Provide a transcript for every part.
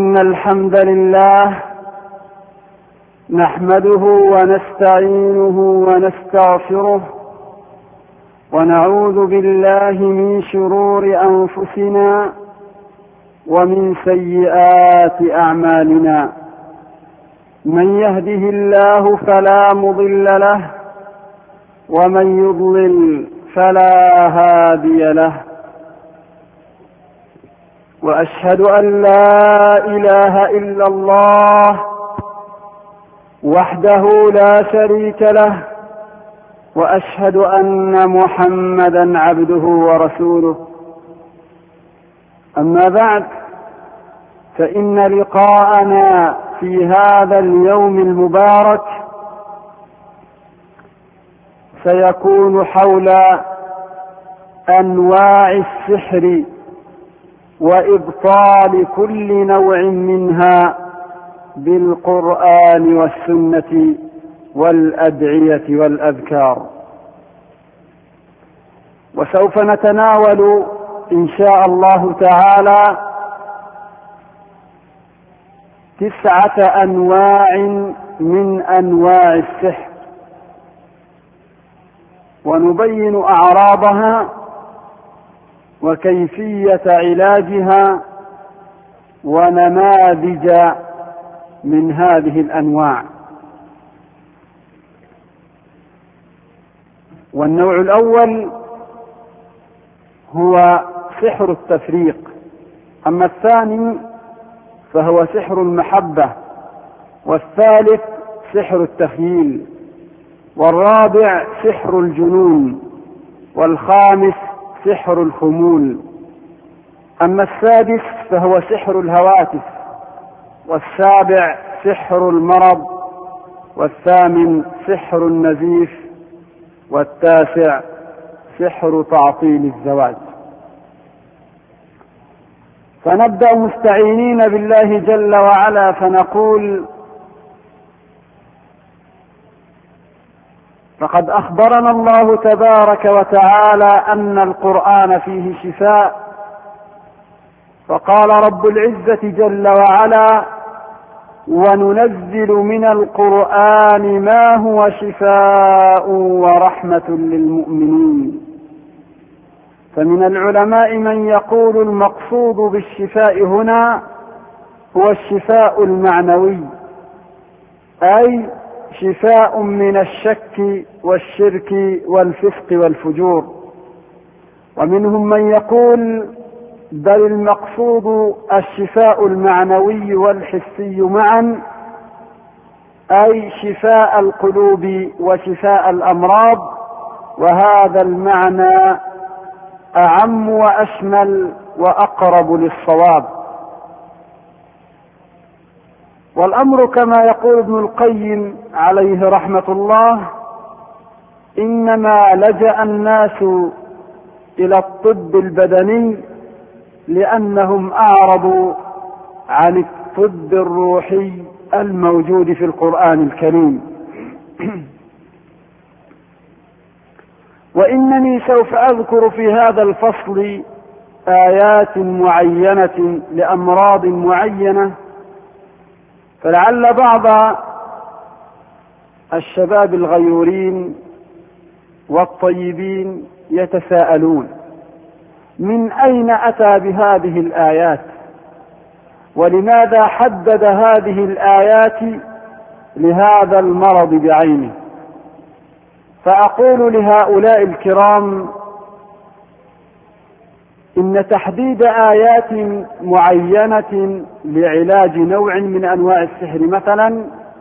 إن الحمد لله نحمده ونستعينه ونستغفره ونعوذ بالله من شرور أنفسنا ومن سيئات أعمالنا. من يهده الله فلا مضل له ومن يضلل فلا هادي له، وأشهد أن لا إله إلا الله وحده لا شريك له، وأشهد أن محمدا عبده ورسوله. أما بعد، فإن لقاءنا في هذا اليوم المبارك سيكون حول أنواع السحر وإبطال كل نوع منها بالقرآن والسنة والأدعية والأذكار. وسوف نتناول إن شاء الله تعالى 9 أنواع من أنواع السحر، ونبين أعراضها وكيفية علاجها ونماذج من هذه الأنواع. والنوع الأول هو سحر التفريق، أما الثاني فهو سحر المحبة، والثالث سحر التخييل، والرابع سحر الجنون، والخامس سحر الخمول. أما السادس فهو سحر الهواتف، والسابع سحر المرض، والثامن سحر النزيف، والتاسع سحر تعطيل الزواج. فنبدأ مستعينين بالله جل وعلا فنقول: فقد أخبرنا الله تبارك وتعالى أن القرآن فيه شفاء، فقال رب العزة جل وعلا: وننزل من القرآن ما هو شفاء ورحمة للمؤمنين. فمن العلماء من يقول المقصود بالشفاء هنا هو الشفاء المعنوي، أي شفاء من الشك والشرك والفسق والفجور. ومنهم من يقول بل المقصود الشفاء المعنوي والحسي معا، أي شفاء القلوب وشفاء الأمراض، وهذا المعنى أعم وأشمل وأقرب للصواب. والأمر كما يقول ابن القيم عليه رحمة الله: إنما لجأ الناس إلى الطب البدني لأنهم أعرضوا عن الطب الروحي الموجود في القرآن الكريم. وإنني سوف أذكر في هذا الفصل آيات معينة لأمراض معينة، فلعل بعض الشباب الغيورين والطيبين يتساءلون: من أين أتى بهذه الآيات؟ ولماذا حدد هذه الآيات لهذا المرض بعينه؟ فأقول لهؤلاء الكرام: إن تحديد آيات معينة لعلاج نوع من أنواع السحر مثلا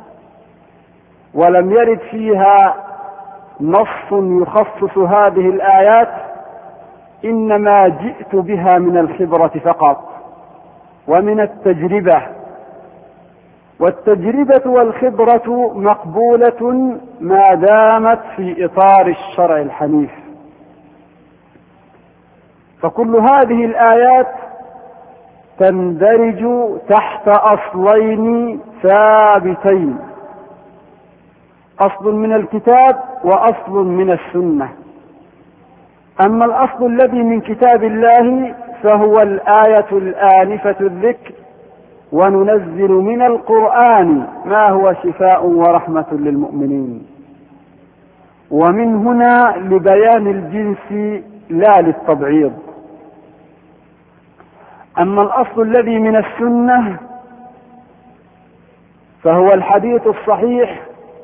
ولم يرد فيها نص يخصص هذه الآيات، إنما جئت بها من الخبرة فقط ومن التجربة، والتجربة والخبرة مقبولة ما دامت في إطار الشرع الحنيف. فكل هذه الآيات تندرج تحت أصلين ثابتين: أصل من الكتاب وأصل من السنة. أما الأصل الذي من كتاب الله فهو الآية الآنفة الذكر وننزل من القرآن ما هو شفاء ورحمة للمؤمنين. ومن هنا لبيان الجنس لا للتبعيض. أما الأصل الذي من السنة فهو الحديث الصحيح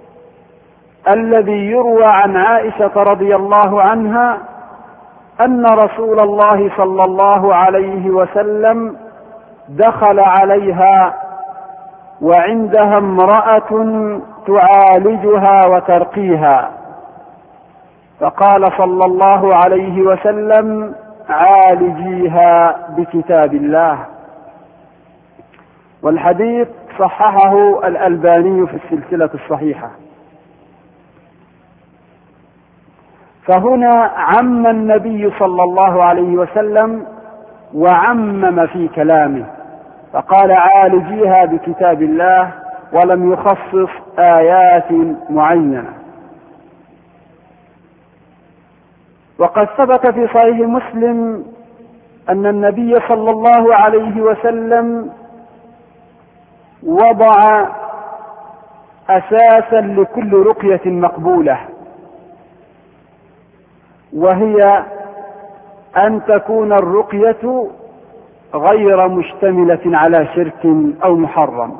الذي يروى عن عائشة رضي الله عنها أن رسول الله صلى الله عليه وسلم دخل عليها وعندها امرأة تعالجها وترقيها، فقال صلى الله عليه وسلم: عالجيها بكتاب الله. والحديث صححه الألباني في السلسلة الصحيحة. فهنا عم النبي صلى الله عليه وسلم وعمم في كلامه، فقال: عالجيها بكتاب الله، ولم يخصص آيات معينة. وقد ثبت في صحيح مسلم أن النبي صلى الله عليه وسلم وضع أساسا لكل رقية مقبولة، وهي أن تكون الرقية غير مشتملة على شرك أو محرم.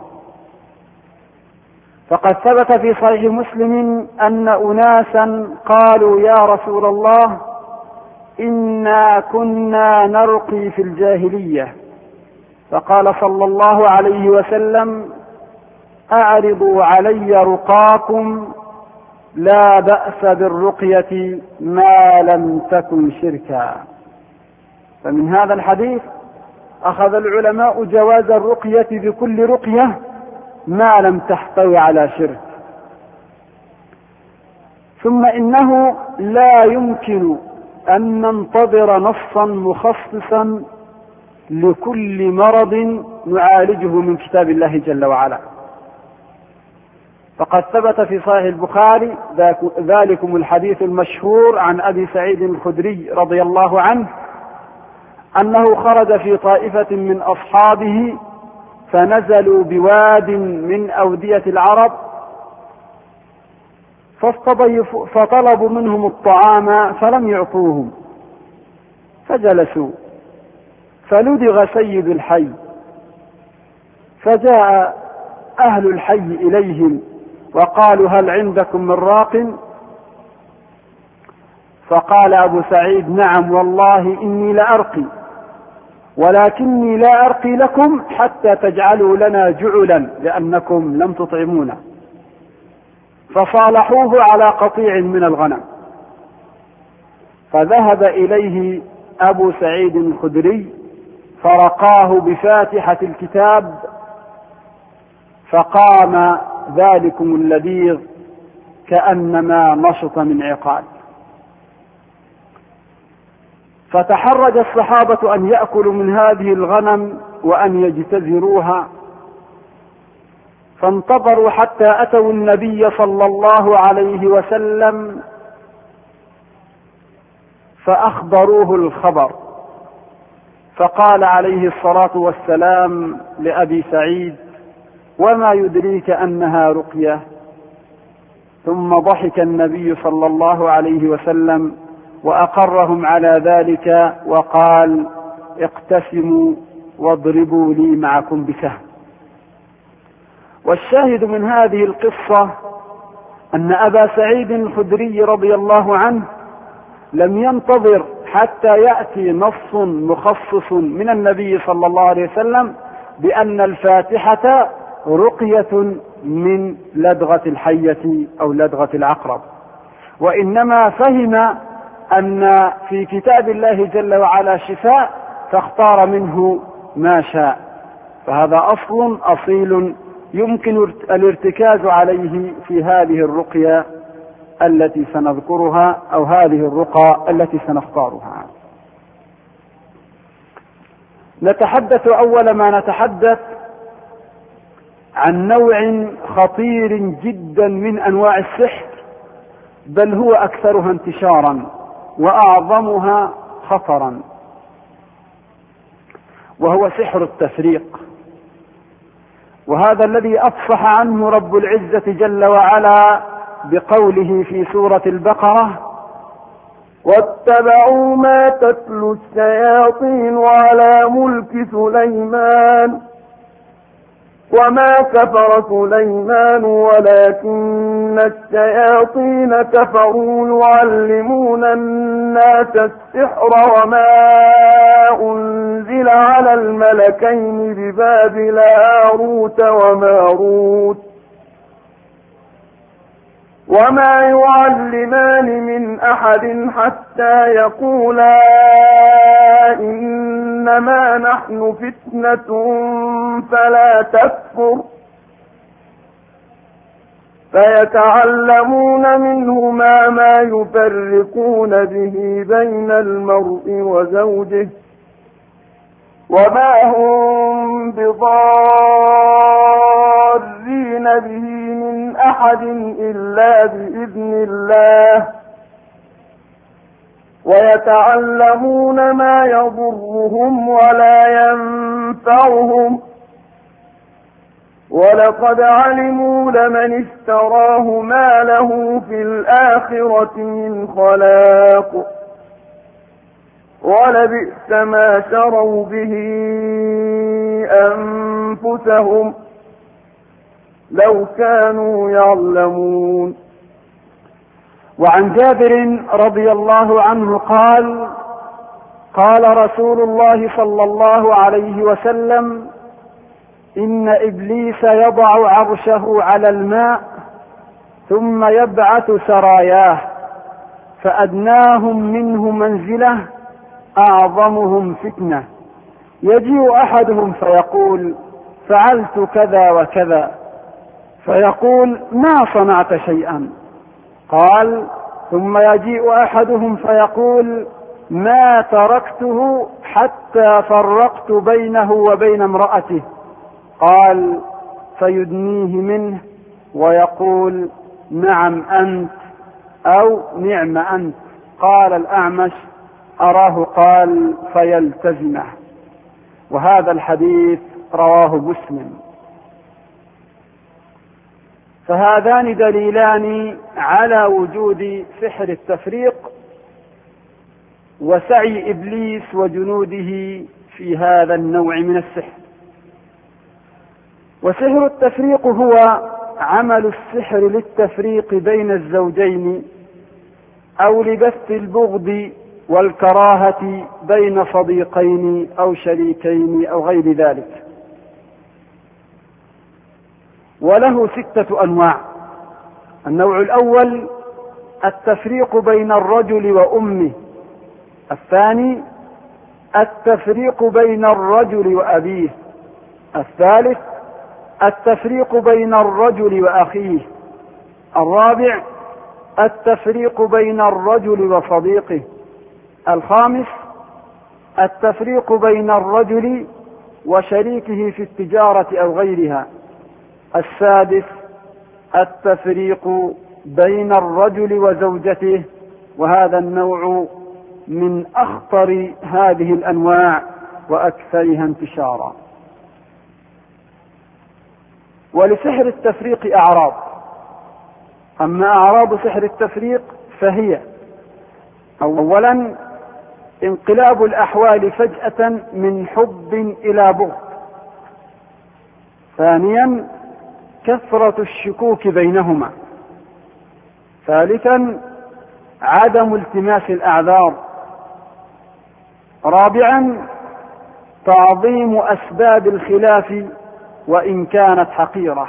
فقد ثبت في صحيح مسلم أن أناسا قالوا: يا رسول الله، إنا كنا نرقي في الجاهلية. فقال صلى الله عليه وسلم: أعرضوا علي رقاكم، لا بأس بالرقية ما لم تكن شركا. فمن هذا الحديث أخذ العلماء جواز الرقية بكل رقية ما لم تحتوي على شرك. ثم إنه لا يمكن أن ننتظر نصا مخصصا لكل مرض نعالجه من كتاب الله جل وعلا. فقد ثبت في صحيح البخاري ذلكم الحديث المشهور عن أبي سعيد الخدري رضي الله عنه أنه خرج في طائفة من أصحابه فنزلوا بواد من أودية العرب، فطلبوا منهم الطعام فلم يعطوهم، فجلسوا، فلدغ سيد الحي، فجاء أهل الحي إليهم وقالوا: هل عندكم من راق؟ فقال أبو سعيد: نعم والله إني لأرقي، ولكني لا أرقي لكم حتى تجعلوا لنا جعلا لأنكم لم تطعمونا. فصالحوه على قطيع من الغنم، فذهب إليه أبو سعيد الخدري فرقاه بفاتحة الكتاب، فقام ذلكم اللذيذ كأنما نشط من عقال. فتحرج الصحابة أن يأكلوا من هذه الغنم وأن يجتزروها، فانتظروا حتى أتوا النبي صلى الله عليه وسلم فأخبروه الخبر، فقال عليه الصلاة والسلام لأبي سعيد: وما يدريك أنها رقية؟ ثم ضحك النبي صلى الله عليه وسلم وأقرهم على ذلك وقال: اقتسموا واضربوا لي معكم بسهم. والشاهد من هذه القصة أن أبا سعيد الخدري رضي الله عنه لم ينتظر حتى يأتي نص مخصص من النبي صلى الله عليه وسلم بأن الفاتحة رقية من لدغة الحية أو لدغة العقرب، وإنما فهم أن في كتاب الله جل وعلا شفاء فاختار منه ما شاء. فهذا أصل أصيل يمكن الارتكاز عليه في هذه الرقية التي سنذكرها أو هذه الرقى التي سنختارها. نتحدث أول ما نتحدث عن نوع خطير جدا من أنواع السحر، بل هو أكثرها انتشارا وأعظمها خطرا، وهو سحر التفريق. وهذا الذي أفصح عنه رب العزة جل وعلا بقوله في سورة البقرة: واتبعوا ما تتلو الشياطين على ملك سليمان وما كفر سليمان ولكن الشياطين كفروا يعلمون الناس السحر وما أنزل على الملكين ببابل هاروت وماروت وما يعلمان من أحد حتى يقولا إنما نحن فتنة فلا تكفر فيتعلمون منهما ما يفرقون به بين المرء وزوجه وما هم بضارين به من أحد إلا بإذن الله ويتعلمون ما يضرهم ولا ينفعهم ولقد علموا لمن اشتراه ما له في الآخرة من خلاق ولبئس ما شروا به أنفسهم لو كانوا يعلمون. وعن جابر رضي الله عنه قال: قال رسول الله صلى الله عليه وسلم: إن إبليس يضع عرشه على الماء ثم يبعث سراياه فأدناهم منه منزلة أعظمهم فتنة، يجيء أحدهم فيقول: فعلت كذا وكذا، فيقول: ما صنعت شيئا. قال: ثم يجيء أحدهم فيقول: ما تركته حتى فرقت بينه وبين امرأته. قال: فيدنيه منه ويقول: نعم أنت أو نعم أنت. قال الأعمش: أراه قال: فيلتزمه. وهذا الحديث رواه مسلم. فهذان دليلان على وجود سحر التفريق وسعي إبليس وجنوده في هذا النوع من السحر. وسحر التفريق هو عمل السحر للتفريق بين الزوجين أو لبث البغض والكراهة بين صديقين أو شريكين أو غير ذلك. وله 6 أنواع. النوع الأول التفريق بين الرجل وأمه. الثاني التفريق بين الرجل وأبيه. الثالث التفريق بين الرجل وأخيه. الرابع التفريق بين الرجل وصديقه. الخامس التفريق بين الرجل وشريكه في التجارة أو غيرها. السادس التفريق بين الرجل وزوجته، وهذا النوع من أخطر هذه الأنواع وأكثرها انتشارا. ولسحر التفريق أعراض. أما أعراض سحر التفريق فهي: أولا انقلاب الأحوال فجأة من حب إلى بغض. ثانيا كثرة الشكوك بينهما. ثالثا عدم التماس الأعذار. رابعا تعظيم أسباب الخلاف وإن كانت حقيرة.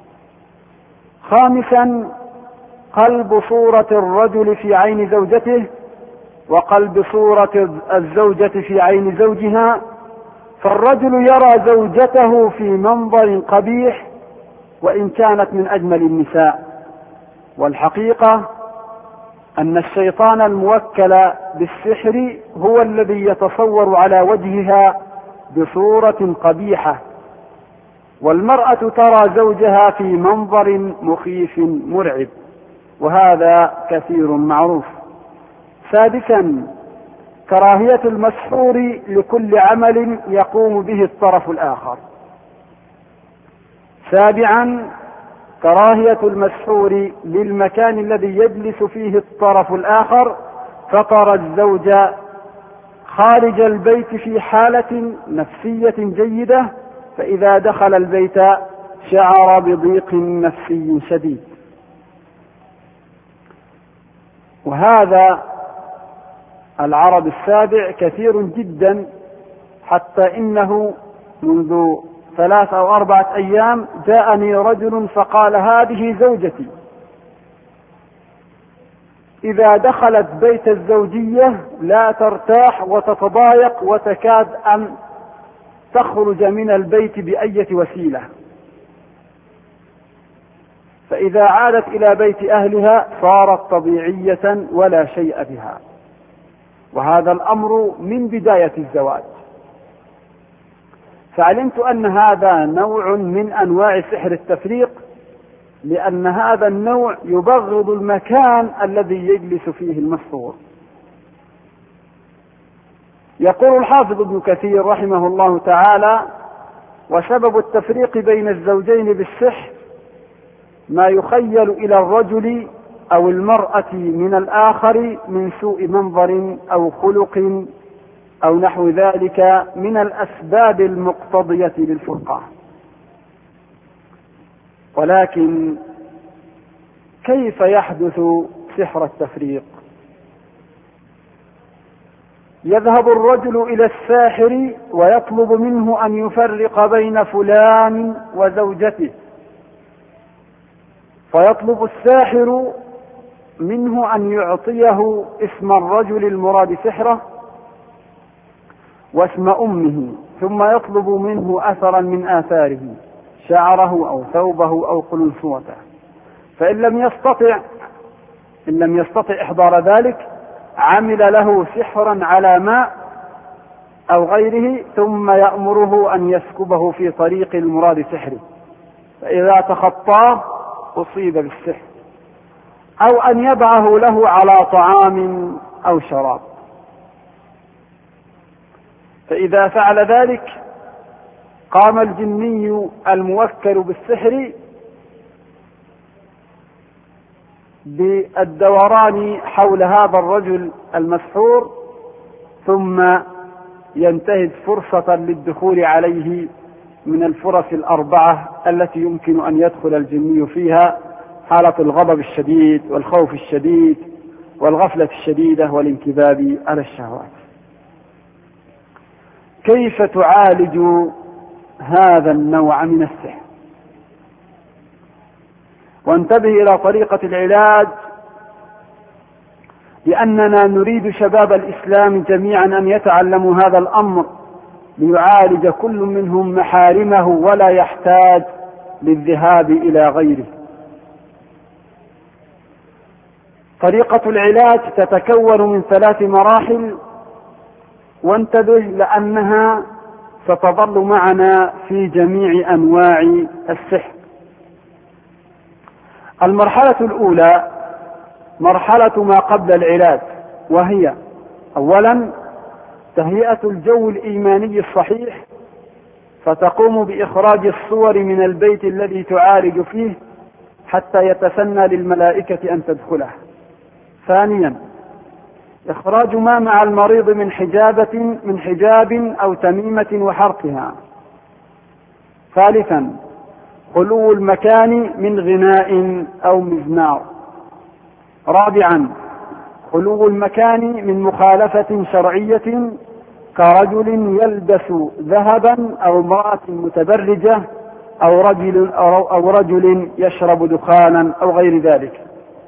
خامسا قلب صورة الرجل في عين زوجته وقلب صورة الزوجة في عين زوجها، فالرجل يرى زوجته في منظر قبيح وإن كانت من أجمل النساء. والحقيقة أن الشيطان الموكل بالسحر هو الذي يتصور على وجهها بصورة قبيحة، والمرأة ترى زوجها في منظر مخيف مرعب، وهذا كثير معروف. سادسا كراهية المسحور لكل عمل يقوم به الطرف الآخر. سابعا كراهية المسحور للمكان الذي يجلس فيه الطرف الآخر، فترى الزوج خارج البيت في حالة نفسية جيدة، فإذا دخل البيت شعر بضيق نفسي شديد. وهذا العرض السابع كثير جدا، حتى إنه منذ 3 أو 4 أيام جاءني رجل فقال: هذه زوجتي إذا دخلت بيت الزوجية لا ترتاح وتتضايق وتكاد أن تخرج من البيت بأية وسيلة، فإذا عادت إلى بيت أهلها صارت طبيعية ولا شيء بها. وهذا الأمر من بداية الزواج. فعلمت أن هذا نوع من أنواع سحر التفريق، لأن هذا النوع يبغض المكان الذي يجلس فيه المسحور. يقول الحافظ ابن كثير رحمه الله تعالى: وسبب التفريق بين الزوجين بالسحر ما يخيل إلى الرجل أو المرأة من الآخر من سوء منظر أو خلق أو نحو ذلك من الأسباب المقتضية للفرقة. ولكن كيف يحدث سحر التفريق؟ يذهب الرجل إلى الساحر ويطلب منه أن يفرق بين فلان وزوجته، فيطلب الساحر منه أن يعطيه اسم الرجل المراد سحره واسم أمه، ثم يطلب منه أثرا من آثاره، شعره أو ثوبه أو قلنسوته، فإن لم يستطع إحضار ذلك عمل له سحرا على ماء أو غيره، ثم يأمره أن يسكبه في طريق المراد سحره، فإذا تخطاه أصيب بالسحر، أو أن يضعه له على طعام أو شراب، فإذا فعل ذلك قام الجني الموكل بالسحر بالدوران حول هذا الرجل المسحور، ثم ينتهز فرصة للدخول عليه من الفرص 4 التي يمكن أن يدخل الجني فيها: حالة الغضب الشديد والخوف الشديد والغفلة الشديدة والانكباب على الشهوات. كيف تعالج هذا النوع من السحر؟ وانتبه إلى طريقة العلاج، لأننا نريد شباب الإسلام جميعا أن يتعلموا هذا الأمر ليعالج كل منهم محارمه ولا يحتاج للذهاب إلى غيره. طريقة العلاج تتكون من 3 مراحل، وانتبه لأنها ستظل معنا في جميع أنواع السحر. المرحلة الأولى مرحلة ما قبل العلاج، وهي: أولا تهيئة الجو الإيماني الصحيح، فتقوم بإخراج الصور من البيت الذي تعالج فيه حتى يتسنى للملائكة أن تدخله. ثانيا إخراج ما مع المريض من حجاب أو تميمة وحرقها. ثالثا خلو المكان من غناء أو مزمار. رابعا خلو المكان من مخالفة شرعية كرجل يلبس ذهبا أو امرأة متبرجة أو رجل يشرب دخانا أو غير ذلك.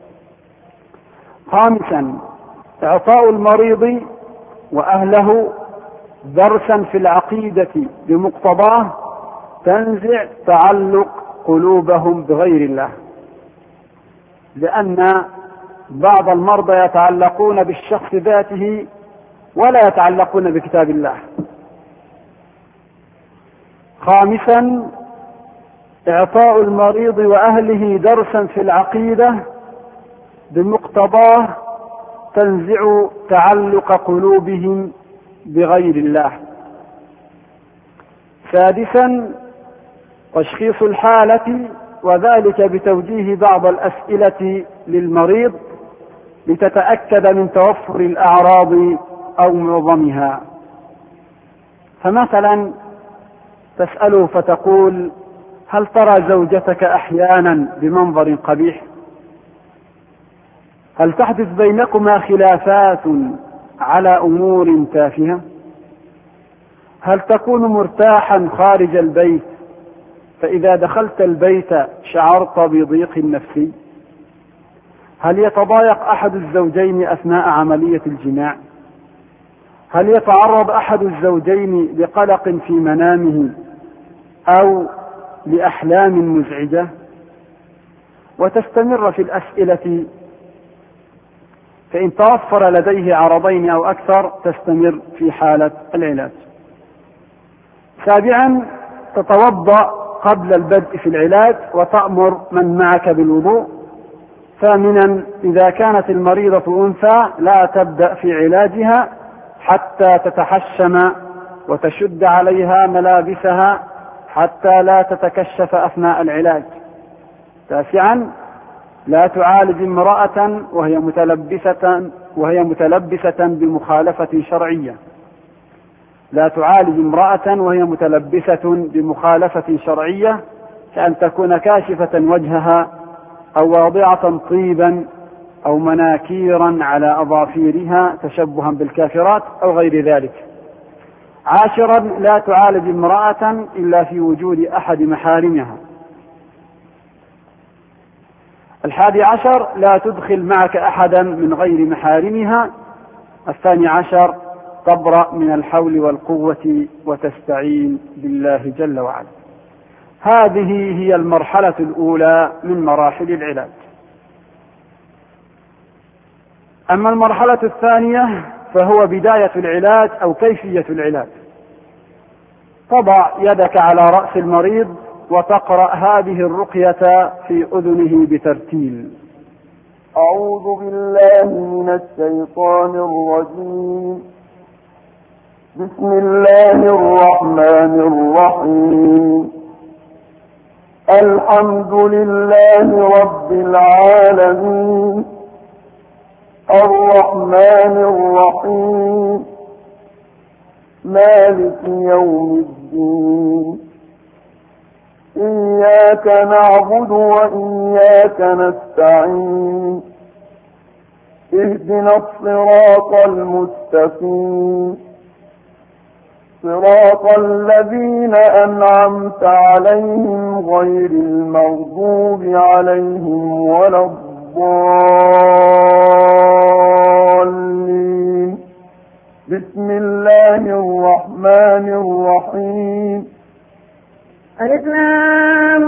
خامسا إعطاء المريض وأهله درسا في العقيدة بمقتضاه تنزع تعلق قلوبهم بغير الله، لأن بعض المرضى يتعلقون بالشخص ذاته ولا يتعلقون بكتاب الله. خامسا إعطاء المريض وأهله درسا في العقيدة بمقتضاه تنزع تعلق قلوبهم بغير الله. سادسا تشخيص الحالة، وذلك بتوجيه بعض الأسئلة للمريض لتتأكد من توفر الأعراض أو معظمها. فمثلا تسأله فتقول: هل ترى زوجتك أحيانا بمنظر قبيح؟ هل تحدث بينكما خلافات على أمور تافهة؟ هل تكون مرتاحا خارج البيت فإذا دخلت البيت شعرت بضيق نفسي؟ هل يتضايق أحد الزوجين أثناء عملية الجماع؟ هل يتعرض أحد الزوجين لقلق في منامه أو لأحلام مزعجة؟ وتستمر في الأسئلة، فإن توفر لديه عرضين أو أكثر تستمر في حالة العلاج. سابعا، تتوضأ قبل البدء في العلاج وتأمر من معك بالوضوء. ثامنا، إذا كانت المريضة أنثى لا تبدأ في علاجها حتى تتحشم وتشد عليها ملابسها حتى لا تتكشف أثناء العلاج. تاسعا، لا تعالج امرأة وهي متلبسة بمخالفة شرعية. لا تعالج امرأة وهي متلبسة بمخالفة شرعية، كأن تكون كاشفة وجهها أو واضعة طيبا أو مناكيرا على أظافيرها تشبها بالكافرات أو غير ذلك. عاشرا، لا تعالج امرأة إلا في وجود أحد محارمها. 11، لا تدخل معك أحدا من غير محارمها. 12، تبرأ من الحول والقوة وتستعين بالله جل وعلا. هذه هي المرحلة الأولى من مراحل العلاج. أما المرحلة الثانية فهو بداية العلاج أو كيفية العلاج. تضع يدك على رأس المريض وتقرأ هذه الرقية في أذنه بترتيل: أعوذ بالله من الشيطان الرجيم. بسم الله الرحمن الرحيم. الحمد لله رب العالمين، الرحمن الرحيم، مالك يوم الدين، إياك نعبد وإياك نستعين، اهدنا الصراط المستقيم، صراط الذين أنعمت عليهم غير المغضوب عليهم ولا الضالين. بسم الله الرحمن الرحيم. الإسلام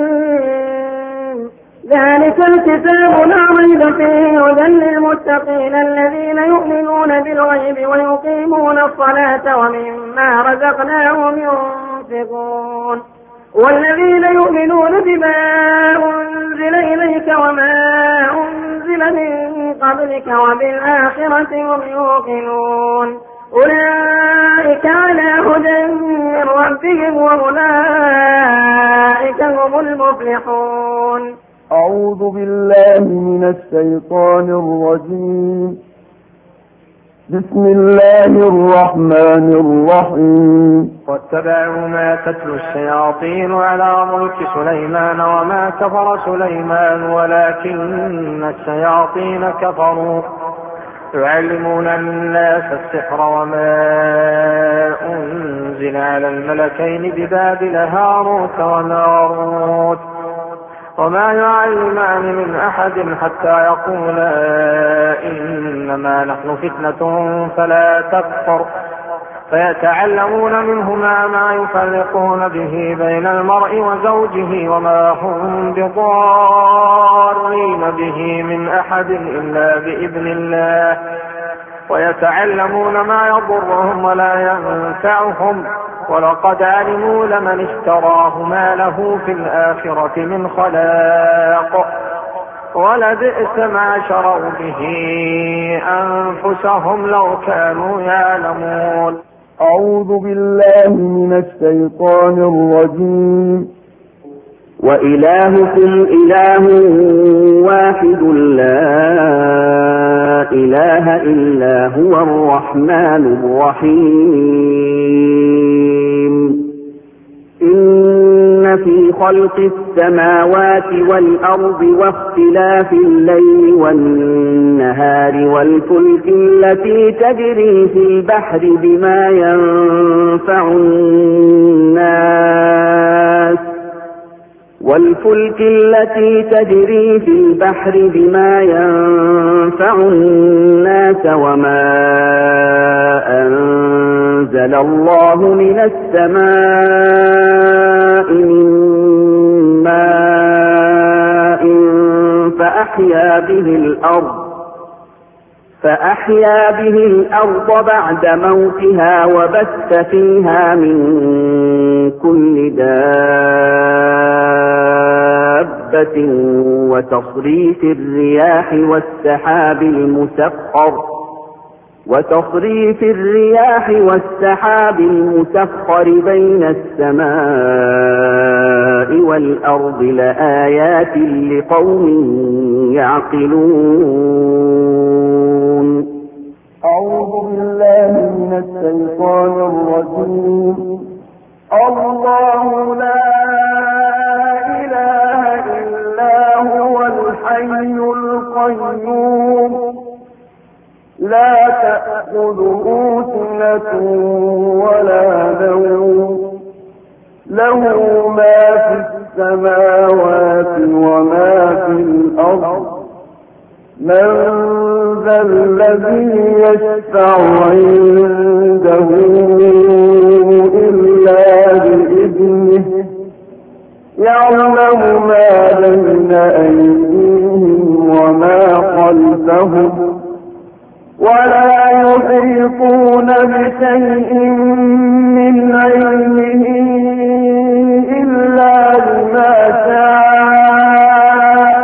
ذلك الكتاب لا ريب فيه هدى للمتقين الذين يؤمنون بالغيب ويقيمون الصلاة ومما رزقناهم ينفقون والذين يؤمنون بما أنزل إليك وما أنزل من قبلك وبالآخرة هم يوقنون أولئك على هدى من ربهم وأولئك هم المفلحون. أعوذ بالله من الشيطان الرجيم. بسم الله الرحمن الرحيم. واتبعوا ما تتلو الشياطين على ملك سليمان وما كفر سليمان ولكن الشياطين كفروا يعلمون الناس السحر وما أنزل على الملكين ببابل هاروت وماروت وما يعلمان من أحد حتى يقولا إنما نحن فتنة فلا تكفر فيتعلمون منهما ما يفرقون به بين المرء وزوجه وما هم بضارين به من أحد إلا بإذن الله ويتعلمون ما يضرهم ولا ينفعهم ولقد علموا لمن اشتراه ما له في الآخرة من خلاق ولبئس ما شروا به أنفسهم لو كانوا يعلمون. أعوذ بالله من الشيطان الرجيم. وإلهكم إله واحد لا إله إلا هو الرحمن الرحيم إن في خلق السماوات والأرض واختلاف الليل والنهار والفلك التي تجري في البحر بما ينفع الناس وما أنزل الله من السماء من ماء فأحيا به الأرض بعد موتها وبث فيها من كل دابة وتصريف الرياح والسحاب المسخر بين السماء والأرض لآيات لقوم يعقلون. أعوذ بالله من الشيطان الرجيم. الله لا إله إلا هو الحي القيوم لا تأخذه سنة ولا نوم له ما في السماوات وما في الأرض من ذا الذي يشفع عنده إلا بإذنه يعلم ما بين أيديهم وما خلفهم ولا يحيطون بشيء من علمه إلا بما شاء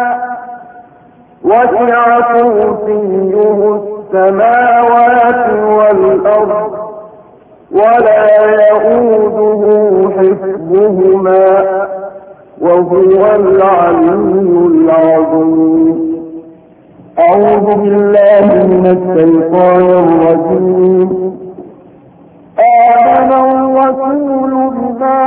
وسع كرسيه السماوات والأرض ولا يؤوده حفظهما وهو العلي العظيم. أعوذ بالله من الشيطان الرجيم. آمن الرسول بما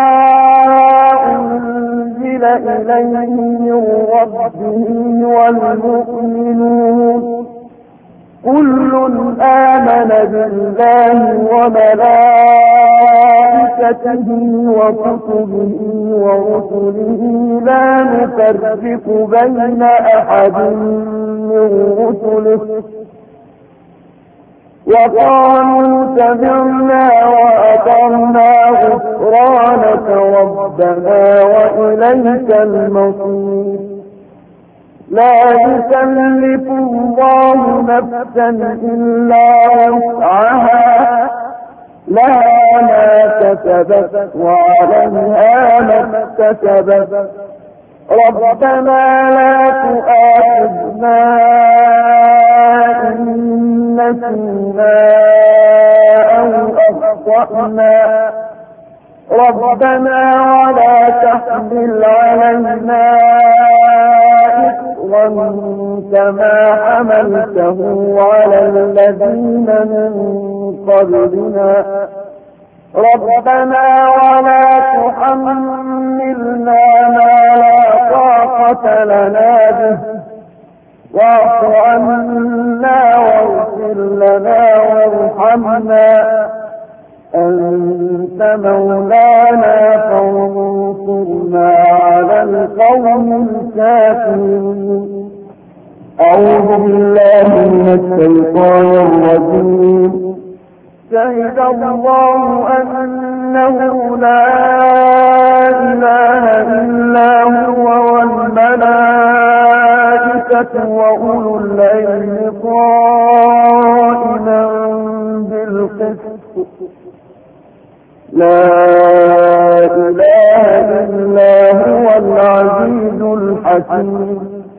أنزل إليه من ربه والمؤمنون كل آمن بالله وملائكته وكتبه ورسله لا نفرق بين أحد من رسله وقالوا سمعنا وأطعنا غفرانك ربنا وإليك المصير. لا يكلف الله نفسا إلا وسعها لها ما كسبت وعليها ما اكتسبت ربنا لا تؤاخذنا إن نسينا أو أخطأنا ربنا ولا تحمل علينا إصرا كما حملته على الذين من قبلنا ربنا ولا تحملنا ما لا طاقة لنا به واعف عنا واغفر لنا وارحمنا أنت مولانا فانصرنا على القوم الكافرين. أعوذ بالله من الشيطان الرجيم. شهد الله أنه لا إله إلا هو والملائكة وأولو العلم قائما بالقسط لا إله إلا هو العزيز الحكيم.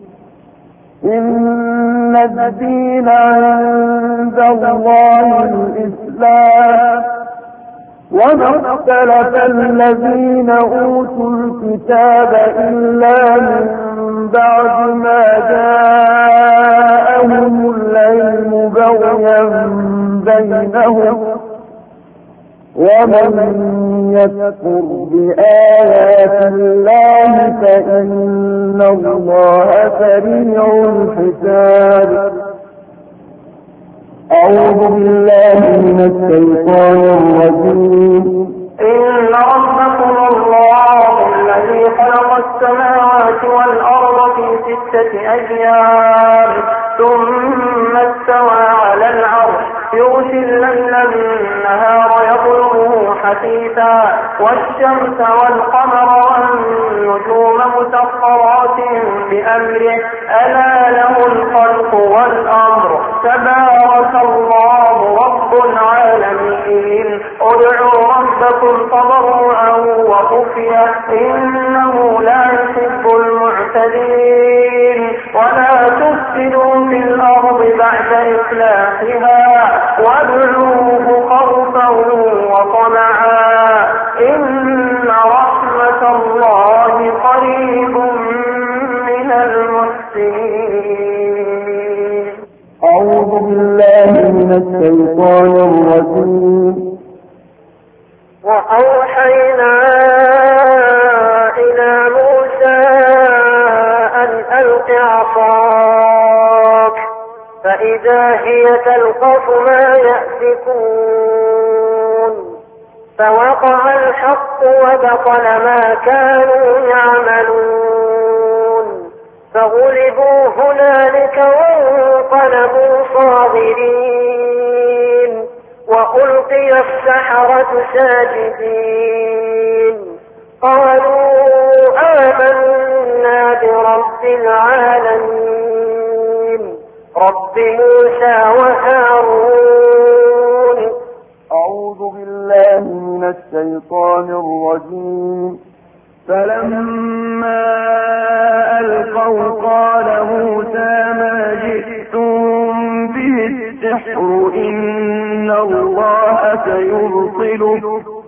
إن الدين عند الله الإسلام وما اختلف الذين أوتوا الكتاب إلا من بعد ما جاءهم العلم بغيا بينهم ومن يكفر بآيات الله فإن الله سريع الحساب. أعوذ بالله من الشيطان الرجيم. إن ربكم الله الذي خلق السماوات والأرض في 6 أيام ثم استوى على العرش يغشي الليل النهار يطلبه حثيثا والشمس والقمر والنجوم مسخرات بأمره ألا له الخلق والأمر تبارك الله رب العالمين. ادعوا ربكم تضرعا وخفيا إنه لا يحب المعتدين ولا تفسدوا في الأرض بعد إصلاحها وادعوه خوفا وطمعا إن رحمة الله قريب من المحسنين. أعوذ بالله من الشيطان الرجيم. وأوحينا إلى موسى أن ألق عصاك فإذا هي تلقف ما يأفكون فوقع الحق وبطل ما كانوا يعملون فغلبوا هنالك وانقلبوا صاغرين وألقي السحرة ساجدين قالوا آمنا برب العالمين رب موسى وهارون. أعوذ بالله من الشيطان الرجيم. فلما ألقوا قال موسى ما جئتم به السحر إن الله سيبطله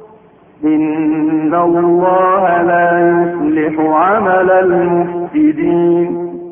إن الله لا يصلح عمل المفسدين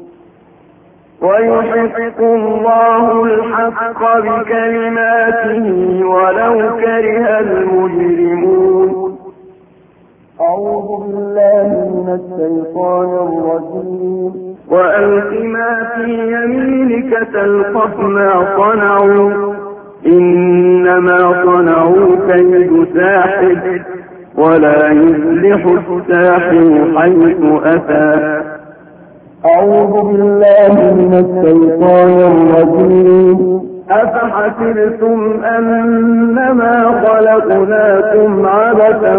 ويحق الله الحق بكلماته ولو كره المجرمون. أعوذ بالله من الشيطان الرجيم. وألق ما في يمينك تلقف ما صنعوا إنما صنعوا كيد ساحر ولا يفلح الساحر حيث أتى. أعوذ بالله من الشيطان الرجيم. أفحسبتم أنما خلقناكم عبثا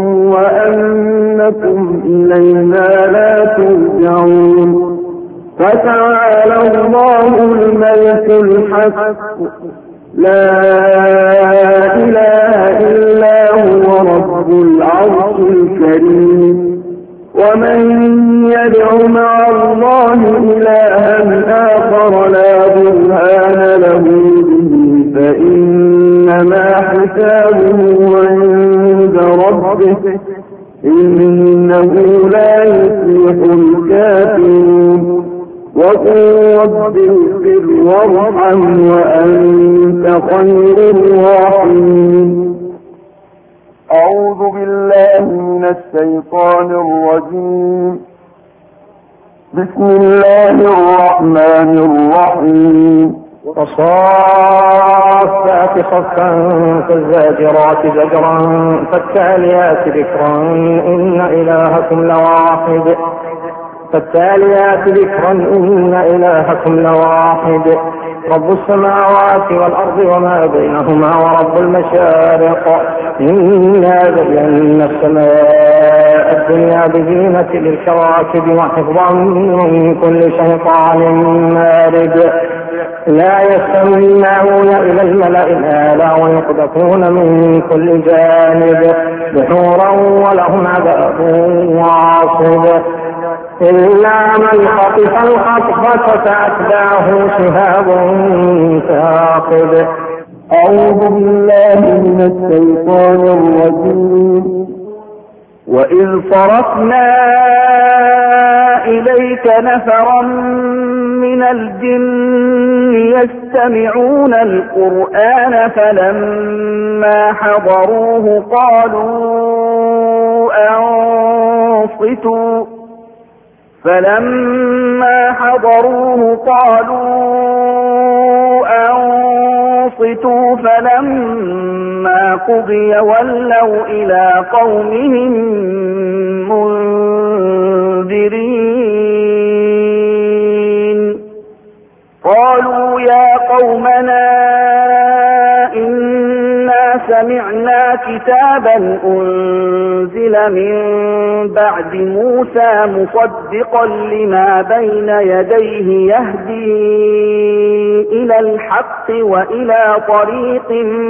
وأنكم إلينا لا ترجعون فتعالى الله الملك الحق لا إله إلا هو رب العرش الكريم. ومن يدع مع الله إلها آخر لا برهان له به فإنما حسابه عند ربه إنه لا يفلح الكافرون. وقل رب اغفر وارحم وأنت خير الراحمين. أعوذ بالله من الشيطان الرجيم. بسم الله الرحمن الرحيم. والصافات صفا فالزاجرات زجرا فالتاليات ذكرا إن إلهكم لواحد فالتاليات ذكرا إن إلهكم لواحد رب السماوات والأرض وما بينهما ورب المشارق إنا زينا السماء الدنيا بزينة للكواكب وحفظا من كل شيطان مارد لا يستمعون إلى الملأ الأعلى ويقذفون من كل جانب دحورا ولهم عذاب واصب إلا من خطف الخطفة فأتبعه شهاب ثاقب أعوذ بالله من الشيطان الرجيم. وإذ صرفنا إليك نفرا من الجن يستمعون القرآن فلما حضروه أنصتوا فلما قضي ولوا إلى قومهم منذرين. قالوا يا قومنا إنا سمعنا كتابا أنزل من بعد موسى مصدقا لما بين يديه يهدي إلى الحق وإلى طريق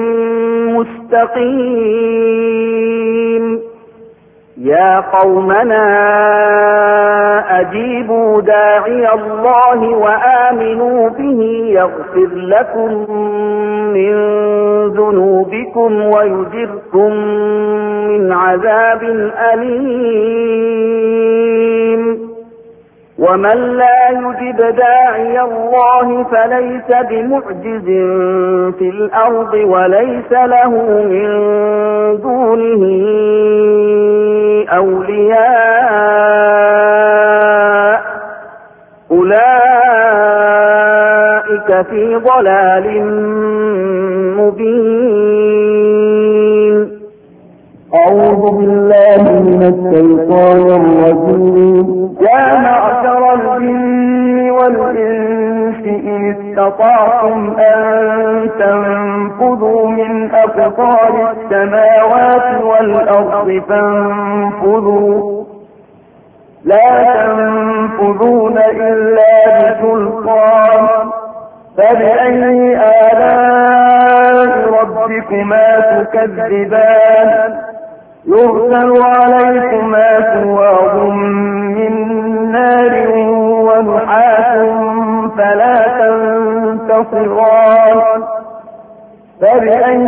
مستقيم. يا قومنا أجيبوا داعي الله وآمنوا به يغفر لكم من ذنوبكم ويجركم من عذاب أليم. ومن لا يجب داعي الله فليس بمعجز في الأرض وليس له من دونه أولياء أولئك في ضلال مبين. أعوذ بالله من الشيطان الرجيم. يا معشر الجن والإنس إن استطعتم أن تنفذوا من أقطار السماوات والأرض فانفذوا لا تنفذون إلا بسلطان. فبأي آلاء ربكما تكذبان؟ يرسل عليكما شواظ من نار ونحاس فلا تنتصران. فبأي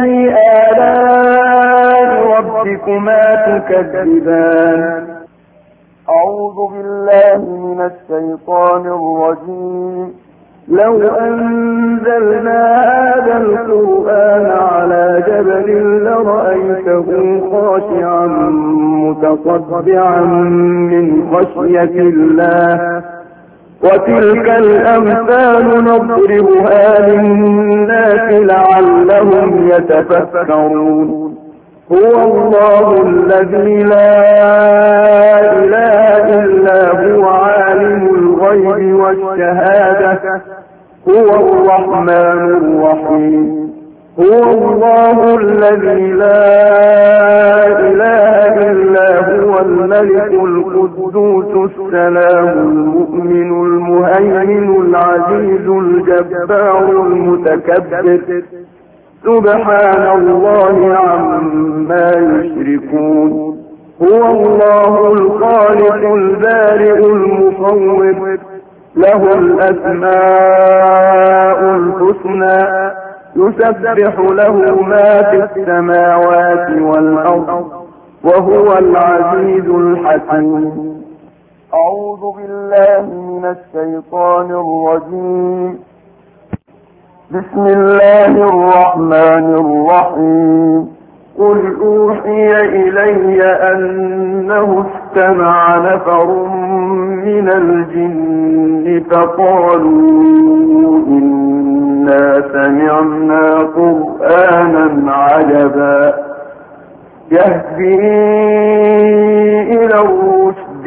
آلاء ربكما تكذبان؟ أعوذ بالله من الشيطان الرجيم. لو أنزلنا هذا القرآن على جبل لرأيته خاشعا متصدعا من خشية الله. وتلك الأمثال نضربها للناس لعلهم يتفكرون. هو الله الذي لا إله إلا هو عالم الغيب والشهادة هو الرحمن الرحيم. هو الله الذي لا إله إلا هو الملك القدوس السلام المؤمن المهيمن العزيز الجبار المتكبر سبحان الله عما يشركون. هو الله الخالق البارئ المصور له الأسماء الحسنى يسبح له ما في السماوات والأرض وهو العزيز الحكيم. أعوذ بالله من الشيطان الرجيم. بسم الله الرحمن الرحيم. قل أوحي إلي أنه استمع نفر من الجن فقالوا إنا سمعنا قرآنا عجبا يهدي إلى الرشد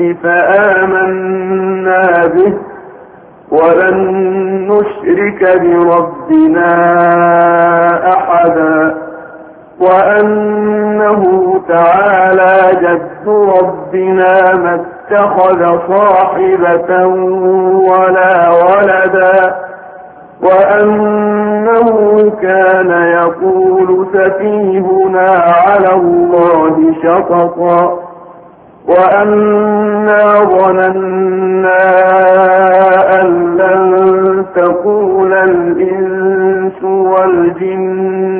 فآمنا به ولن نشرك بربنا أحدا وأنه تعالى جد ربنا ما اتخذ صاحبة ولا ولدا وأنه كان يقول سفيهنا على الله شططا وأنا ظننا أن لن تقول الإنس والجن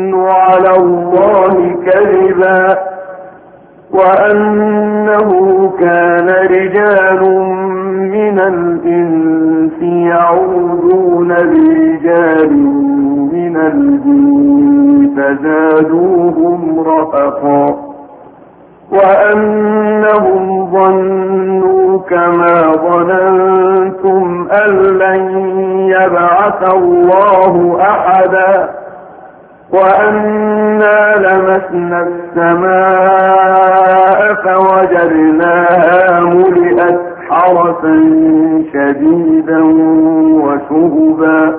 من الإنس يعوذون برجال من الجن فزادوهم رهقا وأنهم ظنوا كما ظننتم أن لن يبعث الله أحدا وأنا لمسنا السماء فوجدناها ملئت حرسا شديدا وشهبا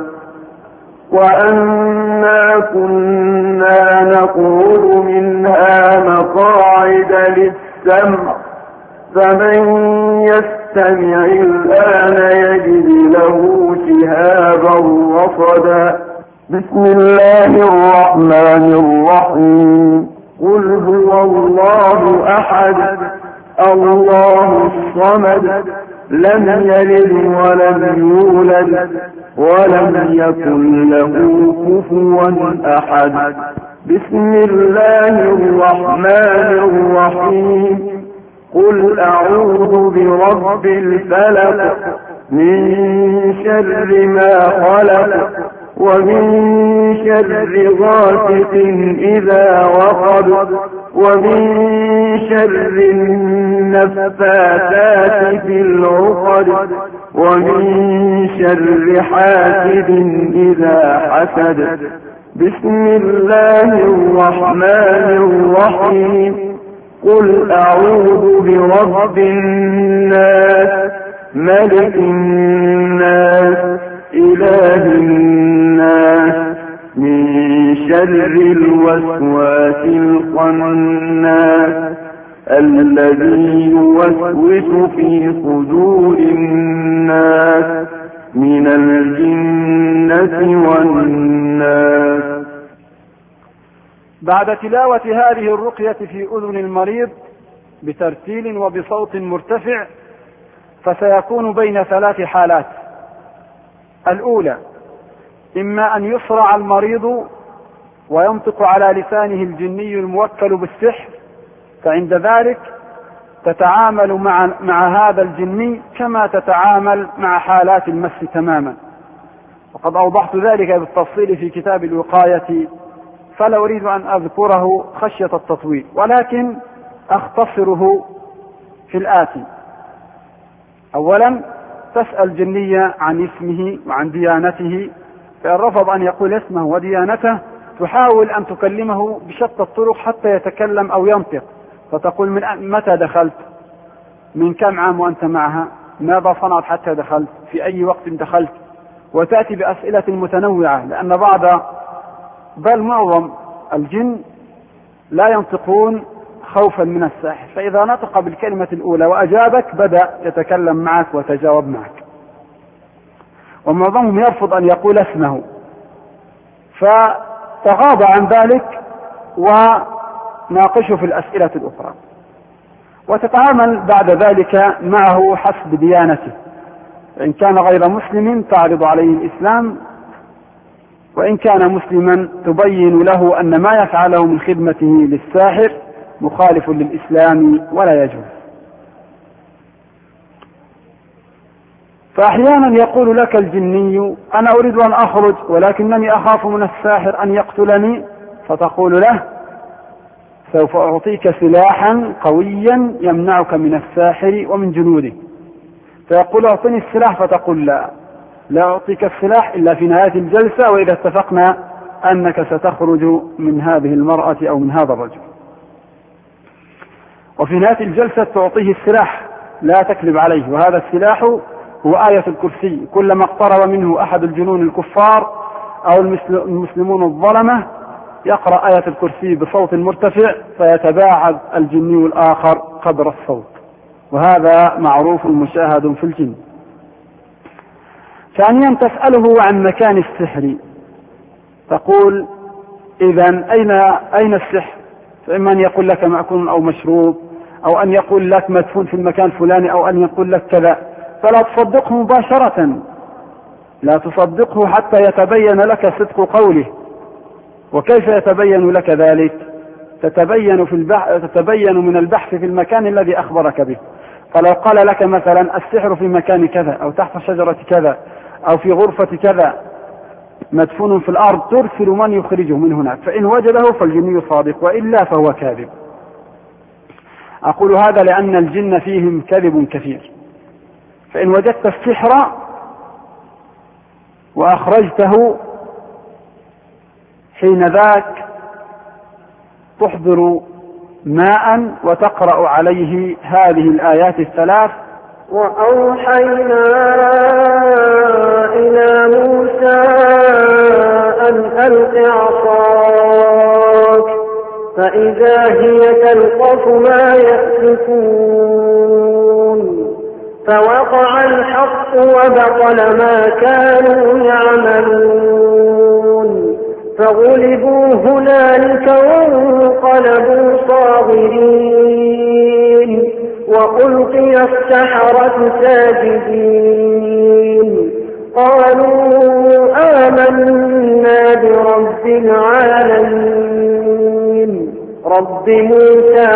وأنا كنا نقعد منها مقاعد للسمع فمن يستمع الآن يجد له شهابا رصدا بسم الله الرحمن الرحيم قل هو الله أحد الله الصمد لم يلد ولم يولد ولم يكن له كفوا أحد بسم الله الرحمن الرحيم قل أعوذ برب الفلق من شر ما خلق ومن شر غاسق إذا وقب ومن شر النفاثات في العقد ومن شر حاسد إذا حسد بسم الله الرحمن الرحيم قل أعوذ برب الناس ملك الناس إله الناس من شر الوسواس الخناس الذي يوسوس في صدور الناس من الجنة والناس. بعد تلاوة هذه الرقية في أذن المريض بترتيل وبصوت مرتفع فسيكون بين ثلاث حالات. الأولى إما أن يصرع المريض وينطق على لسانه الجني الموكل بالسحر، فعند ذلك تتعامل مع هذا الجني كما تتعامل مع حالات المس تماما، وقد أوضحت ذلك بالتفصيل في كتاب الوقاية فلا أريد أن أذكره خشية التطويل، ولكن أختصره في الآتي. أولا تسأل جنية عن اسمه وعن ديانته، فإن رفض أن يقول اسمه وديانته تحاول أن تكلمه بشتى الطرق حتى يتكلم أو ينطق، فتقول من متى دخلت، من كم عام وأنت معها، ماذا صنعت حتى دخلت، في أي وقت دخلت، وتأتي بأسئلة متنوعة، لأن بل معظم الجن لا ينطقون خوفا من الساحر، فإذا نطق بالكلمة الأولى وأجابك بدأ يتكلم معك وتجاوب معك. ومعظمهم يرفض أن يقول اسمه، فتغاضى عن ذلك وناقشه في الأسئلة الأخرى، وتتعامل بعد ذلك معه حسب ديانته. إن كان غير مسلم تعرض عليه الإسلام، وإن كان مسلما تبين له أن ما يفعله من خدمته للساحر مخالف للإسلام ولا يجوز. فأحيانا يقول لك الجني أنا أريد أن أخرج ولكنني أخاف من الساحر أن يقتلني، فتقول له سوف أعطيك سلاحا قويا يمنعك من الساحر ومن جنوده، فيقول أعطني السلاح، فتقول لا أعطيك السلاح إلا في نهاية الجلسة، وإذا اتفقنا أنك ستخرج من هذه المرأة أو من هذا الرجل. وفي نهاية الجلسة تعطيه السلاح لا تكذب عليه، وهذا السلاح هو آية الكرسي. كلما اقترب منه أحد الجنون الكفار أو المسلمون الظلمة يقرأ آية الكرسي بصوت مرتفع فيتباعد الجني الآخر قدر الصوت، وهذا معروف مشاهد في الجن. ثانيا تسأله عن مكان السحر، تقول إذن أين السحر؟ فإما أن يقول لك مأكول أو مشروب، أو أن يقول لك مدفون في المكان الفلاني، أو أن يقول لك كذا، فلا تصدقه مباشرة، لا تصدقه حتى يتبين لك صدق قوله. وكيف يتبين لك ذلك؟ تتبين من البحث في المكان الذي أخبرك به. فلو قال لك مثلا السحر في مكان كذا أو تحت شجرة كذا أو في غرفة كذا مدفون في الأرض، ترسل من يخرجه من هناك، فإن وجده فالجني صادق وإلا فهو كاذب. أقول هذا لأن الجن فيهم كذب كثير، فإن وجدت السحر وأخرجته حين ذاك تحضر ماء وتقرأ عليه هذه الآيات الثلاث: وأوحينا إلى موسى أن ألق عصاك فإذا هي تلقف ما يأفكون فوقع الحق وبطل ما كانوا يعملون فغلبوا هنالك وانقلبوا صاغرين وألقي السحرة ساجدين قالوا آمنا برب العالمين رب موسى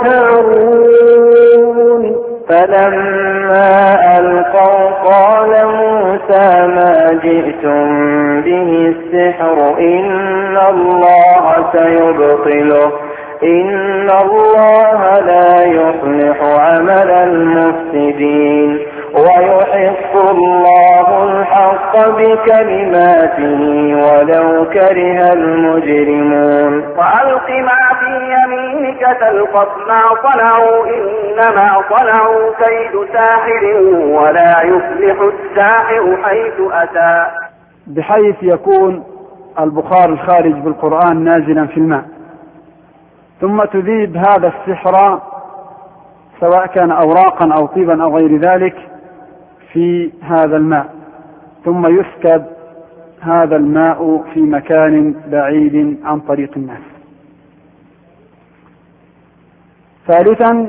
وهارون. فلما ألقوا قال موسى ما جئتم به السحر إن الله سيبطله إن الله لا يصلح عمل المفسدين ويحق الله الحق بكلماته ولو كره المجرمون. وألق ما في يمينك تلقف ما صنعوا إنما صنعوا كيد ساحر ولا يفلح الساحر حيث أتى، بحيث يكون البخار الخارج بالقرآن نازلا في الماء، ثم تذيب هذا السحر سواء كان أوراقا أو طيبا أو غير ذلك في هذا الماء، ثم يسكب هذا الماء في مكان بعيد عن طريق الناس. ثالثا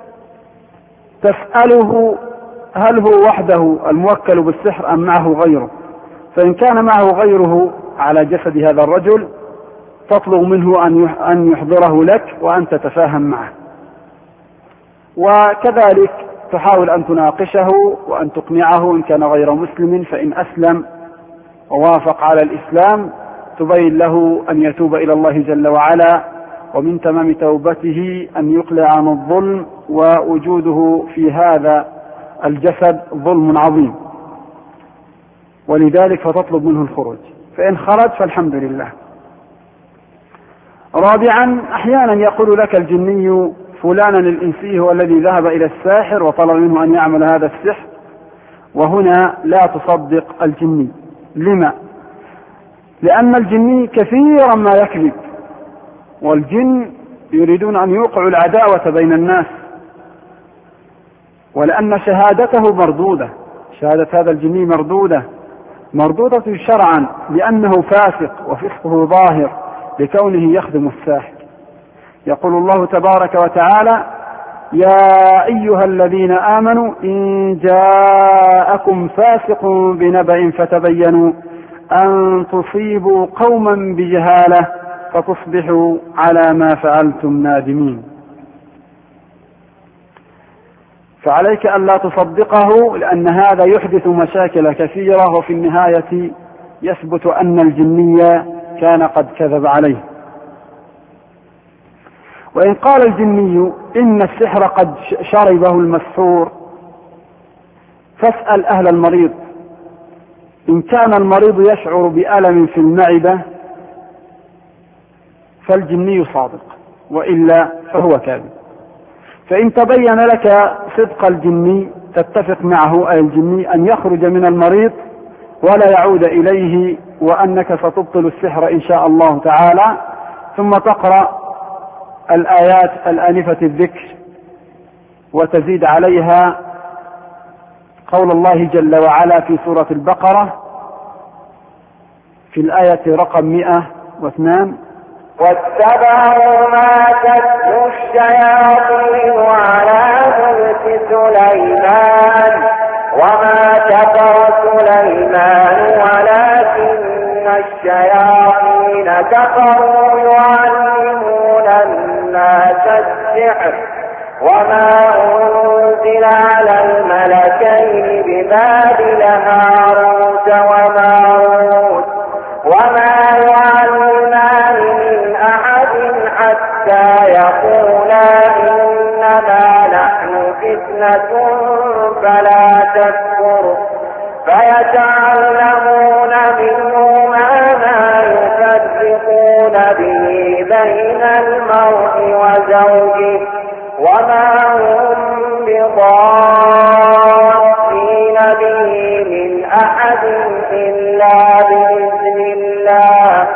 تسأله هل هو وحده الموكل بالسحر أم معه غيره، فإن كان معه غيره على جسد هذا الرجل تطلب منه أن يحضره لك وأن تتفاهم معه، وكذلك تحاول أن تناقشه وأن تقنعه إن كان غير مسلم، فإن أسلم ووافق على الإسلام تبين له أن يتوب إلى الله جل وعلا، ومن تمام توبته أن يقلع عن الظلم، ووجوده في هذا الجسد ظلم عظيم، ولذلك فتطلب منه الخروج، فإن خرج فالحمد لله. رابعا أحيانا يقول لك الجني فلانا الإنسي هو الذي ذهب إلى الساحر وطلب منه أن يعمل هذا السحر، وهنا لا تصدق الجني. لما؟ لأن الجني كثيرا ما يكذب، والجن يريدون أن يوقعوا العداوة بين الناس، ولأن شهادته مردودة، شهادة هذا الجني مردودة شرعا، لأنه فاسق وفسقه ظاهر لكونه يخدم الساحر. يقول الله تبارك وتعالى: يا أيها الذين آمنوا إن جاءكم فاسق بنبأ فتبينوا أن تصيبوا قوما بجهالة فتصبحوا على ما فعلتم نادمين. فعليك أن لا تصدقه، لأن هذا يحدث مشاكل كثيرة، وفي النهاية يثبت أن الجني كان قد كذب عليه. وإن قال الجني إن السحر قد شربه المسحور فاسأل أهل المريض، إن كان المريض يشعر بألم في المعدة فالجني صادق، وإلا فهو كاذب. فإن تبين لك صدق الجني تتفق معه أي الجني أن يخرج من المريض ولا يعود إليه، وأنك ستبطل السحر إن شاء الله تعالى، ثم تقرأ الآيات الآنفة الذكر وتزيد عليها قول الله جل وعلا في سورة البقرة في الآية رقم 102: واتبعوا ما تتلو الشياطين على ملك سليمان وما كفر سليمان ولكن الشياطين كفروا يعلمون الناس السحر وما أرسل على الملكين ببابل هاروت وماروت وما يعلمان من أحد حتى يقولا إنما نحن فتنة فلا تكفر فيتعلمون منهما ما يفرقون به بين المرء وزوجه وما هم بضارين به من أحد إلا بإذن الله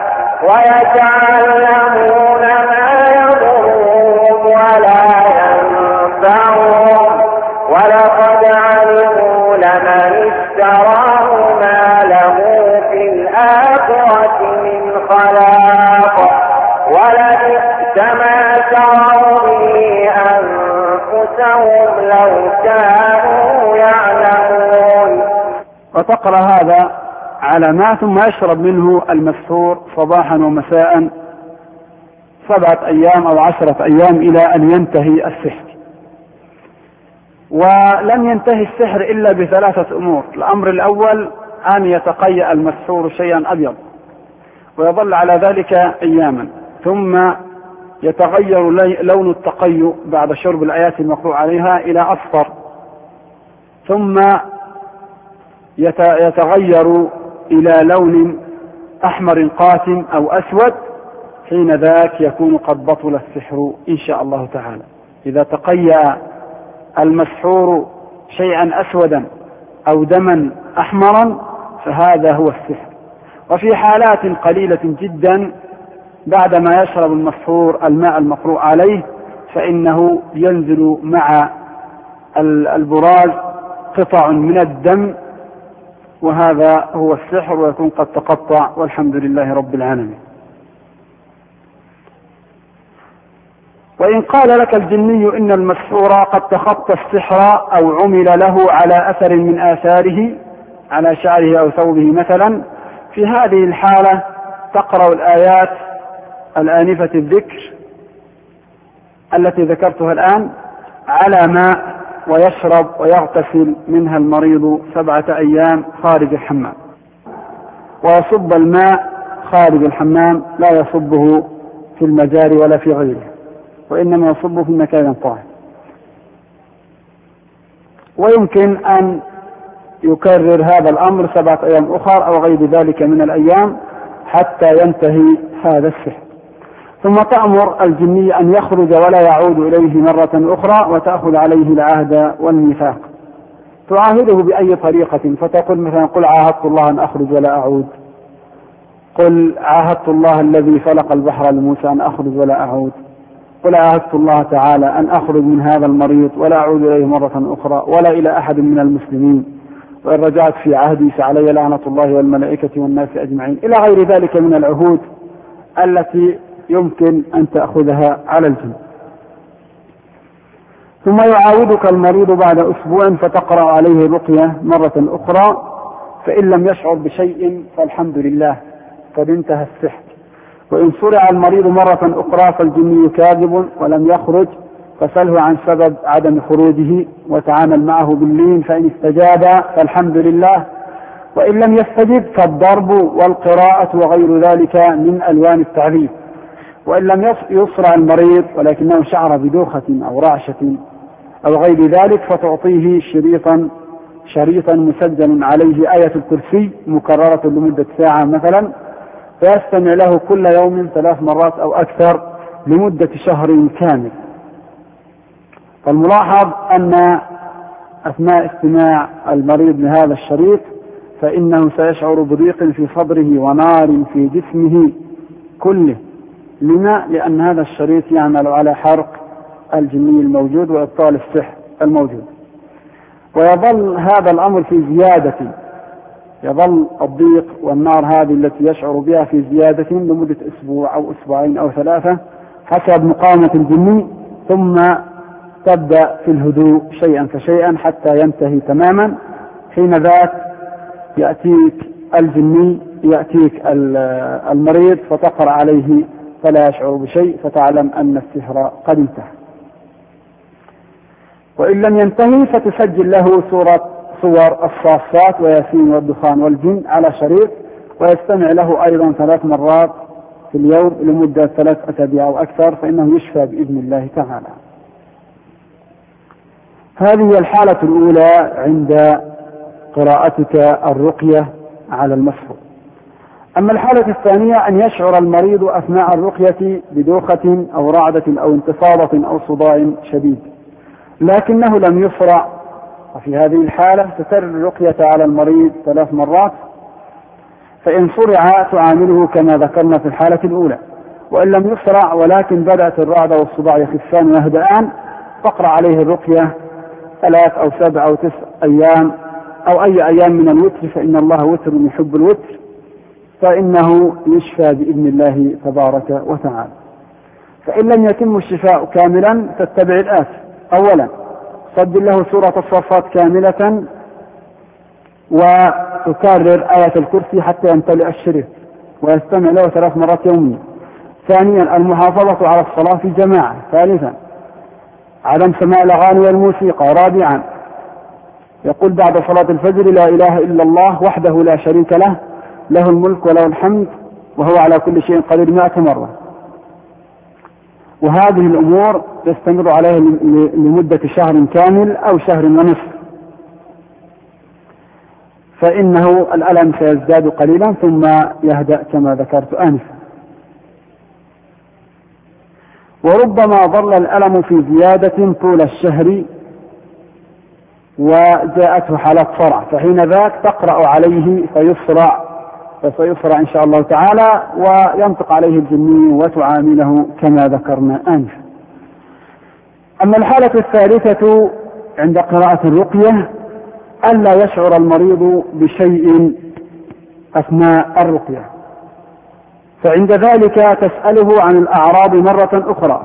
ويتعلمون ما يضرهم ولا ينفعهم ولقد علموا لمن اشتراه ما له في الآخرة من خلاق ولبئس ما شروا به أنفسهم لو كانوا يعلمون. وتقرأ هذا على ما ثم يشرب منه المسحور صباحا ومساء 7 أيام أو 10 أيام إلى أن ينتهي السحر. ولم ينتهي السحر إلا ب3 أمور. الأمر الأول أن يتقيأ المسحور شيئا أبيض ويظل على ذلك أياما، ثم يتغير لون التقيؤ بعد شرب الآيات المقروء عليها إلى أصفر، ثم يتغير إلى لون أحمر قاتم أو أسود، حين ذاك يكون قد بطل السحر إن شاء الله تعالى. إذا تقيأ المسحور شيئا أسودا أو دما أحمرا فهذا هو السحر. وفي حالات قليلة جدا بعدما يشرب المسحور الماء المقروء عليه فإنه ينزل مع البراز قطع من الدم، وهذا هو السحر ويكون قد تقطع والحمد لله رب العالمين. وإن قال لك الجني إن المسحور قد تخطى السحر أو عمل له على أثر من آثاره على شعره أو ثوبه مثلا، في هذه الحالة تقرأ الآيات الآنفة الذكر التي ذكرتها الآن على ماء ويشرب ويغتسل منها المريض 7 أيام خارج الحمام، ويصب الماء خارج الحمام لا يصبه في المجاري ولا في غيره، وإنما يصبه في مكان طاهر. ويمكن أن يكرر هذا الأمر 7 أيام أخرى أو غير ذلك من الأيام حتى ينتهي هذا السحر. ثم تأمر الجني أن يخرج ولا يعود إليه مرة أخرى، وتأخذ عليه العهد والميثاق. تعاهده بأي طريقة، فتقول مثلا قل عاهدت الله أن أخرج ولا أعود، قل عاهدت الله الذي فلق البحر لموسى أن أخرج ولا أعود، قل عاهدت الله تعالى أن أخرج من هذا المريض ولا أعود إليه مرة أخرى ولا إلى أحد من المسلمين، وإن رجعت في عهدي فعلي لعنة الله والملائكة والناس أجمعين، إلى غير ذلك من العهود التي يمكن أن تأخذها على الجن. ثم يعاودك المريض بعد أسبوع فتقرأ عليه الرقية مرة أخرى، فإن لم يشعر بشيء فالحمد لله قد انتهى السحر. وإن صرع المريض مرة أخرى فالجني كاذب ولم يخرج، فسله عن سبب عدم خروجه وتعامل معه باللين، فإن استجاب فالحمد لله، وإن لم يستجب فالضرب والقراءة وغير ذلك من ألوان التعذيب. وإن لم يصرع المريض ولكنه شعر بدوخة أو رعشة أو غير ذلك فتعطيه شريطا مسجل عليه آية الكرسي مكررة لمدة ساعة مثلا، فيستمع له كل يوم 3 مرات أو أكثر لمدة شهر كامل. فالملاحظ أن أثناء استماع المريض لهذا الشريط فإنه سيشعر بضيق في صدره ونار في جسمه كله. لما؟ لأن هذا الشريط يعمل على حرق الجني الموجود وإبطال السحر الموجود. ويظل هذا الأمر في زيادة، يظل الضيق والنار هذه التي يشعر بها في زيادة لمدة أسبوع أو أسبوعين أو 3 حسب مقاومة الجني، ثم تبدأ في الهدوء شيئا فشيئا حتى ينتهي تماما. حين ذاك يأتيك الجني، يأتيك المريض فتقرأ عليه فلا يشعر بشيء، فتعلم أن السحر قد انتهى. وإن لم ينتهي فتسجل له صور الصافات وياسين والدخان والجن على شريط، ويستمع له أيضا 3 مرات في اليوم لمدة 3 أسابيع أو أكثر، فإنه يشفى بإذن الله تعالى. هذه هي الحالة الأولى عند قراءتك الرقية على المسحور. أما الحالة الثانية أن يشعر المريض أثناء الرقية بدوخة أو رعدة أو انتفاضة أو صداع شديد لكنه لم يصرع، وفي هذه الحالة تكرر الرقية على المريض 3 مرات، فإن صرع تعامله كما ذكرنا في الحالة الأولى، وإن لم يصرع ولكن بدأت الرعدة والصداع يخفان ويهدأان فاقرأ عليه الرقية 3 أو 7 أو 9 أيام أو أي أيام من الوتر، فإن الله وتر يحب الوتر، فإنه يشفى بإذن الله تبارك وتعالى. فإن لم يتم الشفاء كاملا تتبع الآتي: أولا سجل له سورة الصافات كاملة وتكرر آية الكرسي حتى يمتلئ الشريط ويستمع له 3 مرات يوميا. ثانيا المحافظة على الصلاة في جماعة. ثالثا عدم سماع الأغاني والموسيقى. رابعا يقول بعد صلاة الفجر: لا إله إلا الله وحده لا شريك له، له الملك وله الحمد وهو على كل شيء قدير 100 مرة. وهذه الأمور يستمر عليها لمدة شهر كامل أو شهر ونصف، فإنه الألم سيزداد قليلا ثم يهدأ كما ذكرت آنفا. وربما ظل الألم في زيادة طول الشهر وجاءته حالة صرع، فحين ذاك تقرأ عليه فسيصرع إن شاء الله تعالى وينطق عليه الجني وتعامله كما ذكرنا آنفا. أما الحالة الثالثة عند قراءة الرقية ألا يشعر المريض بشيء أثناء الرقية، فعند ذلك تسأله عن الأعراض مرة أخرى،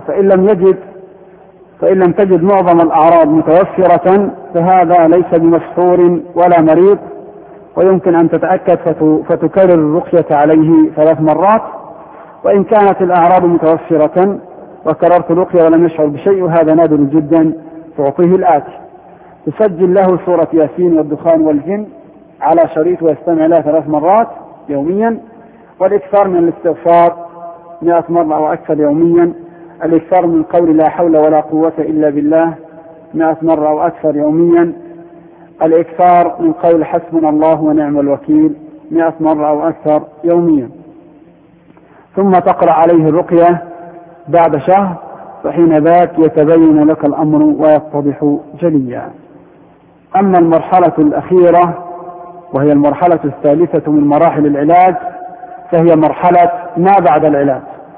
فإن لم تجد معظم الأعراض متوفرة فهذا ليس بمسحور ولا مريض، ويمكن أن تتأكد فتكرر الرقية عليه 3 مرات. وإن كانت الأعراض متوفرة وكررت الرقية ولم يشعر بشيء وهذا نادر جدا تعطيه الآتي: تسجل له سورة ياسين والدخان والجن على شريط ويستمع لها 3 مرات يوميا، والإكثار من الاستغفار 100 مرة أو أكثر يوميا، الإكثار من قول لا حول ولا قوة إلا بالله 100 مرة أو أكثر يوميا، الإكثار من قول حسبنا الله ونعم الوكيل 100 مرة أو أكثر يوميا. ثم تقرأ عليه الرقية بعد شهر، فحين ذاك يتبين لك الأمر ويتضح جليا. أما المرحلة الأخيرة وهي المرحلة الثالثة من مراحل العلاج فهي مرحلة ما بعد العلاج.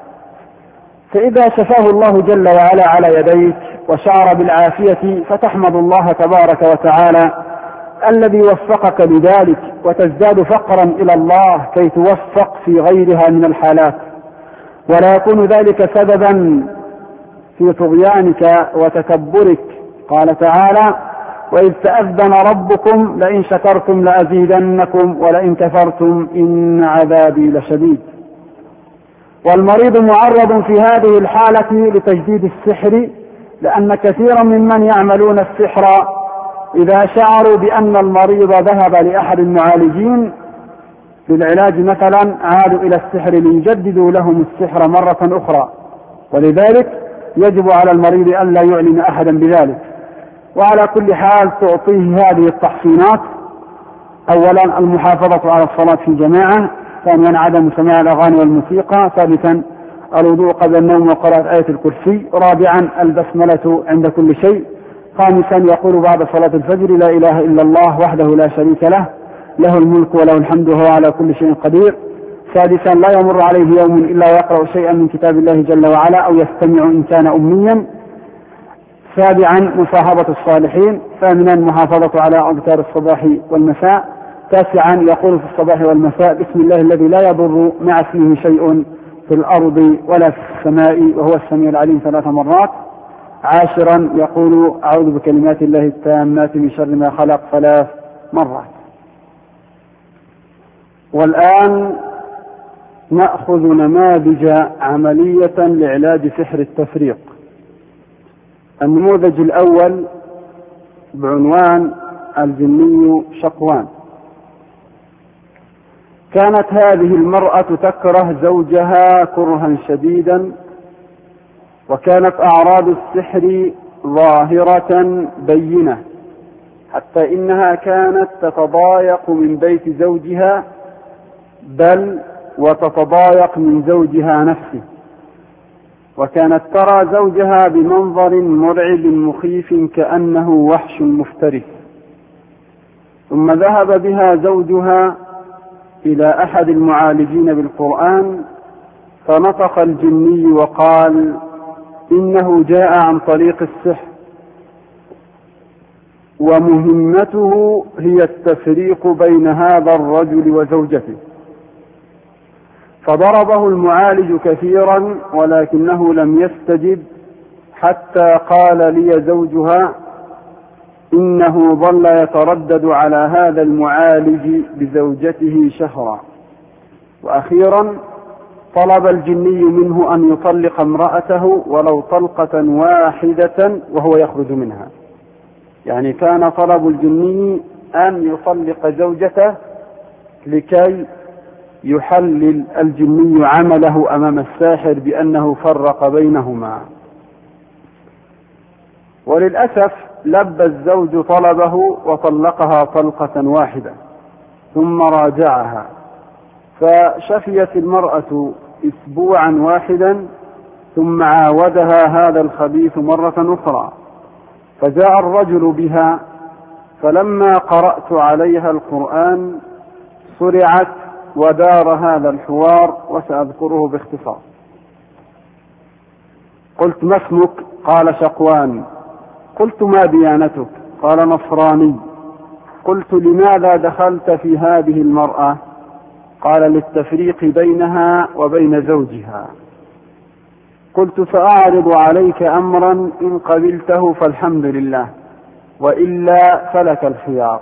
فإذا شفاه الله جل وعلا على يديك وشعر بالعافية فتحمد الله تبارك وتعالى الذي وفقك لذلك، وتزداد فقرا إلى الله كي توفق في غيرها من الحالات، ولا يكون ذلك سببا في طغيانك وتكبرك. قال تعالى: وإذ تأذن ربكم لئن شكرتم لأزيدنكم ولئن كفرتم إن عذابي لشديد. والمريض معرض في هذه الحالة لتجديد السحر، لأن كثيرا ممن يعملون السحر إذا شعروا بأن المريض ذهب لأحد المعالجين للعلاج مثلا عادوا إلى السحر ليجددوا لهم السحر مرة أخرى، ولذلك يجب على المريض أن لا يعلن أحدا بذلك. وعلى كل حال تعطيه هذه التحصينات: أولا المحافظة على الصلاة في جماعة، ثانيا عدم سماع الأغاني والموسيقى، ثالثا الوضوء قبل النوم وقراءة آية الكرسي، رابعا البسملة عند كل شيء، خامسا يقول بعد صلاة الفجر: لا إله إلا الله وحده لا شريك له، له الملك وله الحمد وهو على كل شيء قدير، سادسا لا يمر عليه يوم إلا يقرأ شيئا من كتاب الله جل وعلا أو يستمع إن كان أميا، سابعا مصاحبة الصالحين، ثامنا محافظة على أذكار الصباح والمساء، تاسعا يقول في الصباح والمساء: بسم الله الذي لا يضر مع اسمه شيء في الأرض ولا في السماء وهو السميع العليم 3 مرات، عاشرا يقول: أعوذ بكلمات الله التامات من شر ما خلق 3 مرات. والآن نأخذ نماذج عملية لعلاج سحر التفريق. النموذج الأول بعنوان الجني شقوان. كانت هذه المرأة تكره زوجها كرها شديدا، وكانت أعراض السحر ظاهرة بينة، حتى إنها كانت تتضايق من بيت زوجها، بل وتتضايق من زوجها نفسه، وكانت ترى زوجها بمنظر مرعب مخيف كأنه وحش مفترس. ثم ذهب بها زوجها إلى أحد المعالجين بالقرآن، فنطق الجني وقال إنه جاء عن طريق السحر، ومهمته هي التفريق بين هذا الرجل وزوجته. فضربه المعالج كثيرا ولكنه لم يستجب، حتى قال لي زوجها إنه ظل يتردد على هذا المعالج بزوجته شهرا، وأخيرا طلب الجني منه أن يطلق امرأته ولو طلقة واحدة وهو يخرج منها. يعني كان طلب الجني أن يطلق زوجته لكي يحلل الجني عمله أمام الساحر بأنه فرق بينهما. وللأسف لبى الزوج طلبه وطلقها طلقة واحدة، ثم راجعها، فشفيت المرأة أسبوعا واحدا، ثم عاودها هذا الخبيث مرة أخرى، فجاء الرجل بها، فلما قرأت عليها القرآن صرعت ودار هذا الحوار، وسأذكره باختصار. قلت ما اسمك؟ قال شقوان. قلت ما ديانتك؟ قال نصراني. قلت لماذا دخلت في هذه المرأة؟ قال للتفريق بينها وبين زوجها. قلت سأعرض عليك أمرا إن قبلته فالحمد لله، وإلا فلك الخيار.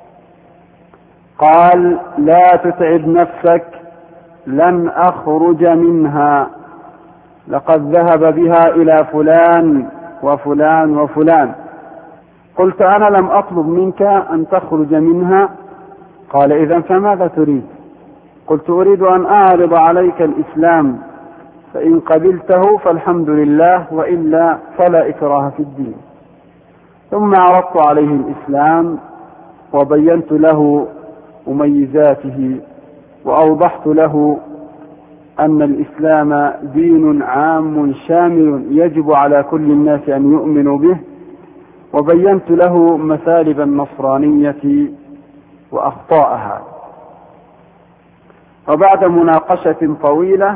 قال لا تتعب نفسك، لن أخرج منها، لقد ذهب بها إلى فلان وفلان وفلان. قلت أنا لم أطلب منك أن تخرج منها. قال إذن فماذا تريد؟ قلت أريد أن أعرض عليك الإسلام، فإن قبلته فالحمد لله، وإلا فلا إكراه في الدين. ثم عرضت عليه الإسلام وبينت له مميزاته، وأوضحت له أن الإسلام دين عام شامل يجب على كل الناس أن يؤمنوا به، وبينت له مثالب النصرانية وأخطاءها. وبعد مناقشة طويلة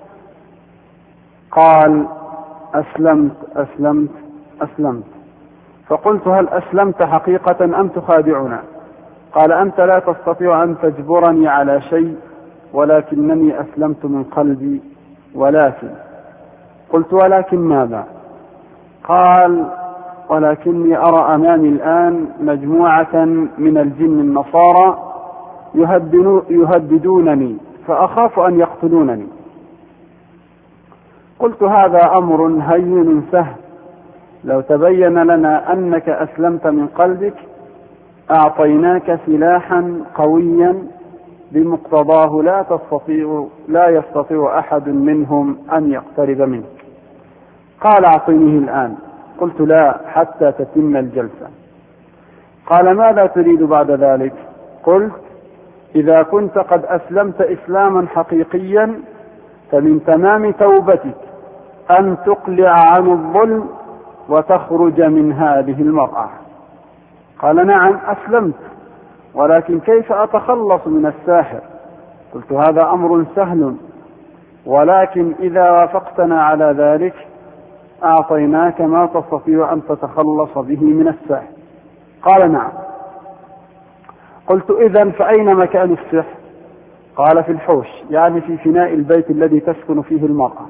قال أسلمت أسلمت أسلمت. فقلت هل أسلمت حقيقة أم تخادعنا؟ قال أنت لا تستطيع أن تجبرني على شيء، ولكنني أسلمت من قلبي. ولكن قلت ولكن ماذا؟ قال ولكني أرى أمامي الآن مجموعة من الجن النصارى يهددونني، فأخاف أن يقتلونني. قلت هذا أمر هين سهل، لو تبين لنا أنك أسلمت من قلبك أعطيناك سلاحا قويا بمقتضاه لا يستطيع أحد منهم أن يقترب منك. قال أعطينيه الآن. قلت لا، حتى تتم الجلسة. قال ماذا تريد بعد ذلك؟ قلت إذا كنت قد أسلمت إسلاما حقيقيا فمن تمام توبتك أن تقلع عن الظلم وتخرج من هذه المرأة. قال نعم أسلمت، ولكن كيف أتخلص من الساحر؟ قلت هذا أمر سهل، ولكن إذا وافقتنا على ذلك أعطيناك ما تستطيع أن تتخلص به من السحر. قال نعم. قلت إذن فأين مكان السحر؟ قال في الحوش، يعني في فناء البيت الذي تسكن فيه المرأة.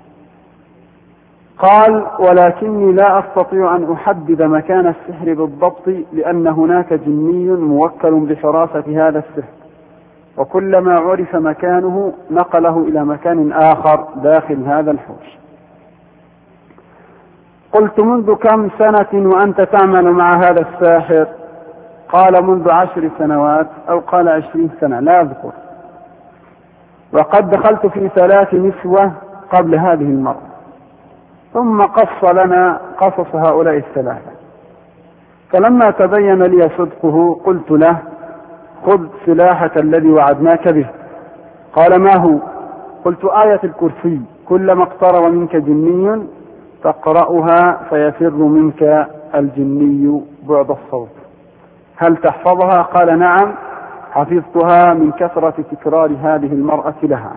قال ولكني لا أستطيع أن أحدد مكان السحر بالضبط، لأن هناك جني موكل بحراسة هذا السحر، وكلما عرف مكانه نقله إلى مكان آخر داخل هذا الحوش. قلت منذ كم سنة وأنت تعمل مع هذا الساحر؟ قال منذ 10 سنوات أو قال 20 سنة لا أذكر، وقد دخلت في 3 نسوة قبل هذه المرة. ثم قص لنا قصص هؤلاء الثلاثة. فلما تبين لي صدقه قلت له خذ سلاحك الذي وعدناك به. قال ما هو؟ قلت آية الكرسي كلما اقترب منك جني تقرأها فيفر منك الجني بعد الصوت، هل تحفظها؟ قال نعم حفظتها من كثرة تكرار هذه المرأة لها.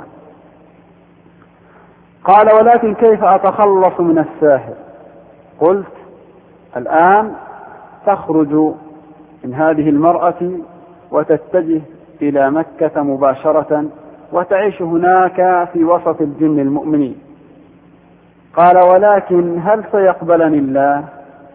قال ولكن كيف أتخلص من الساحر؟ قلت الآن تخرج من هذه المرأة وتتجه إلى مكة مباشرة وتعيش هناك في وسط الجن المؤمنين. قال ولكن هل سيقبلني الله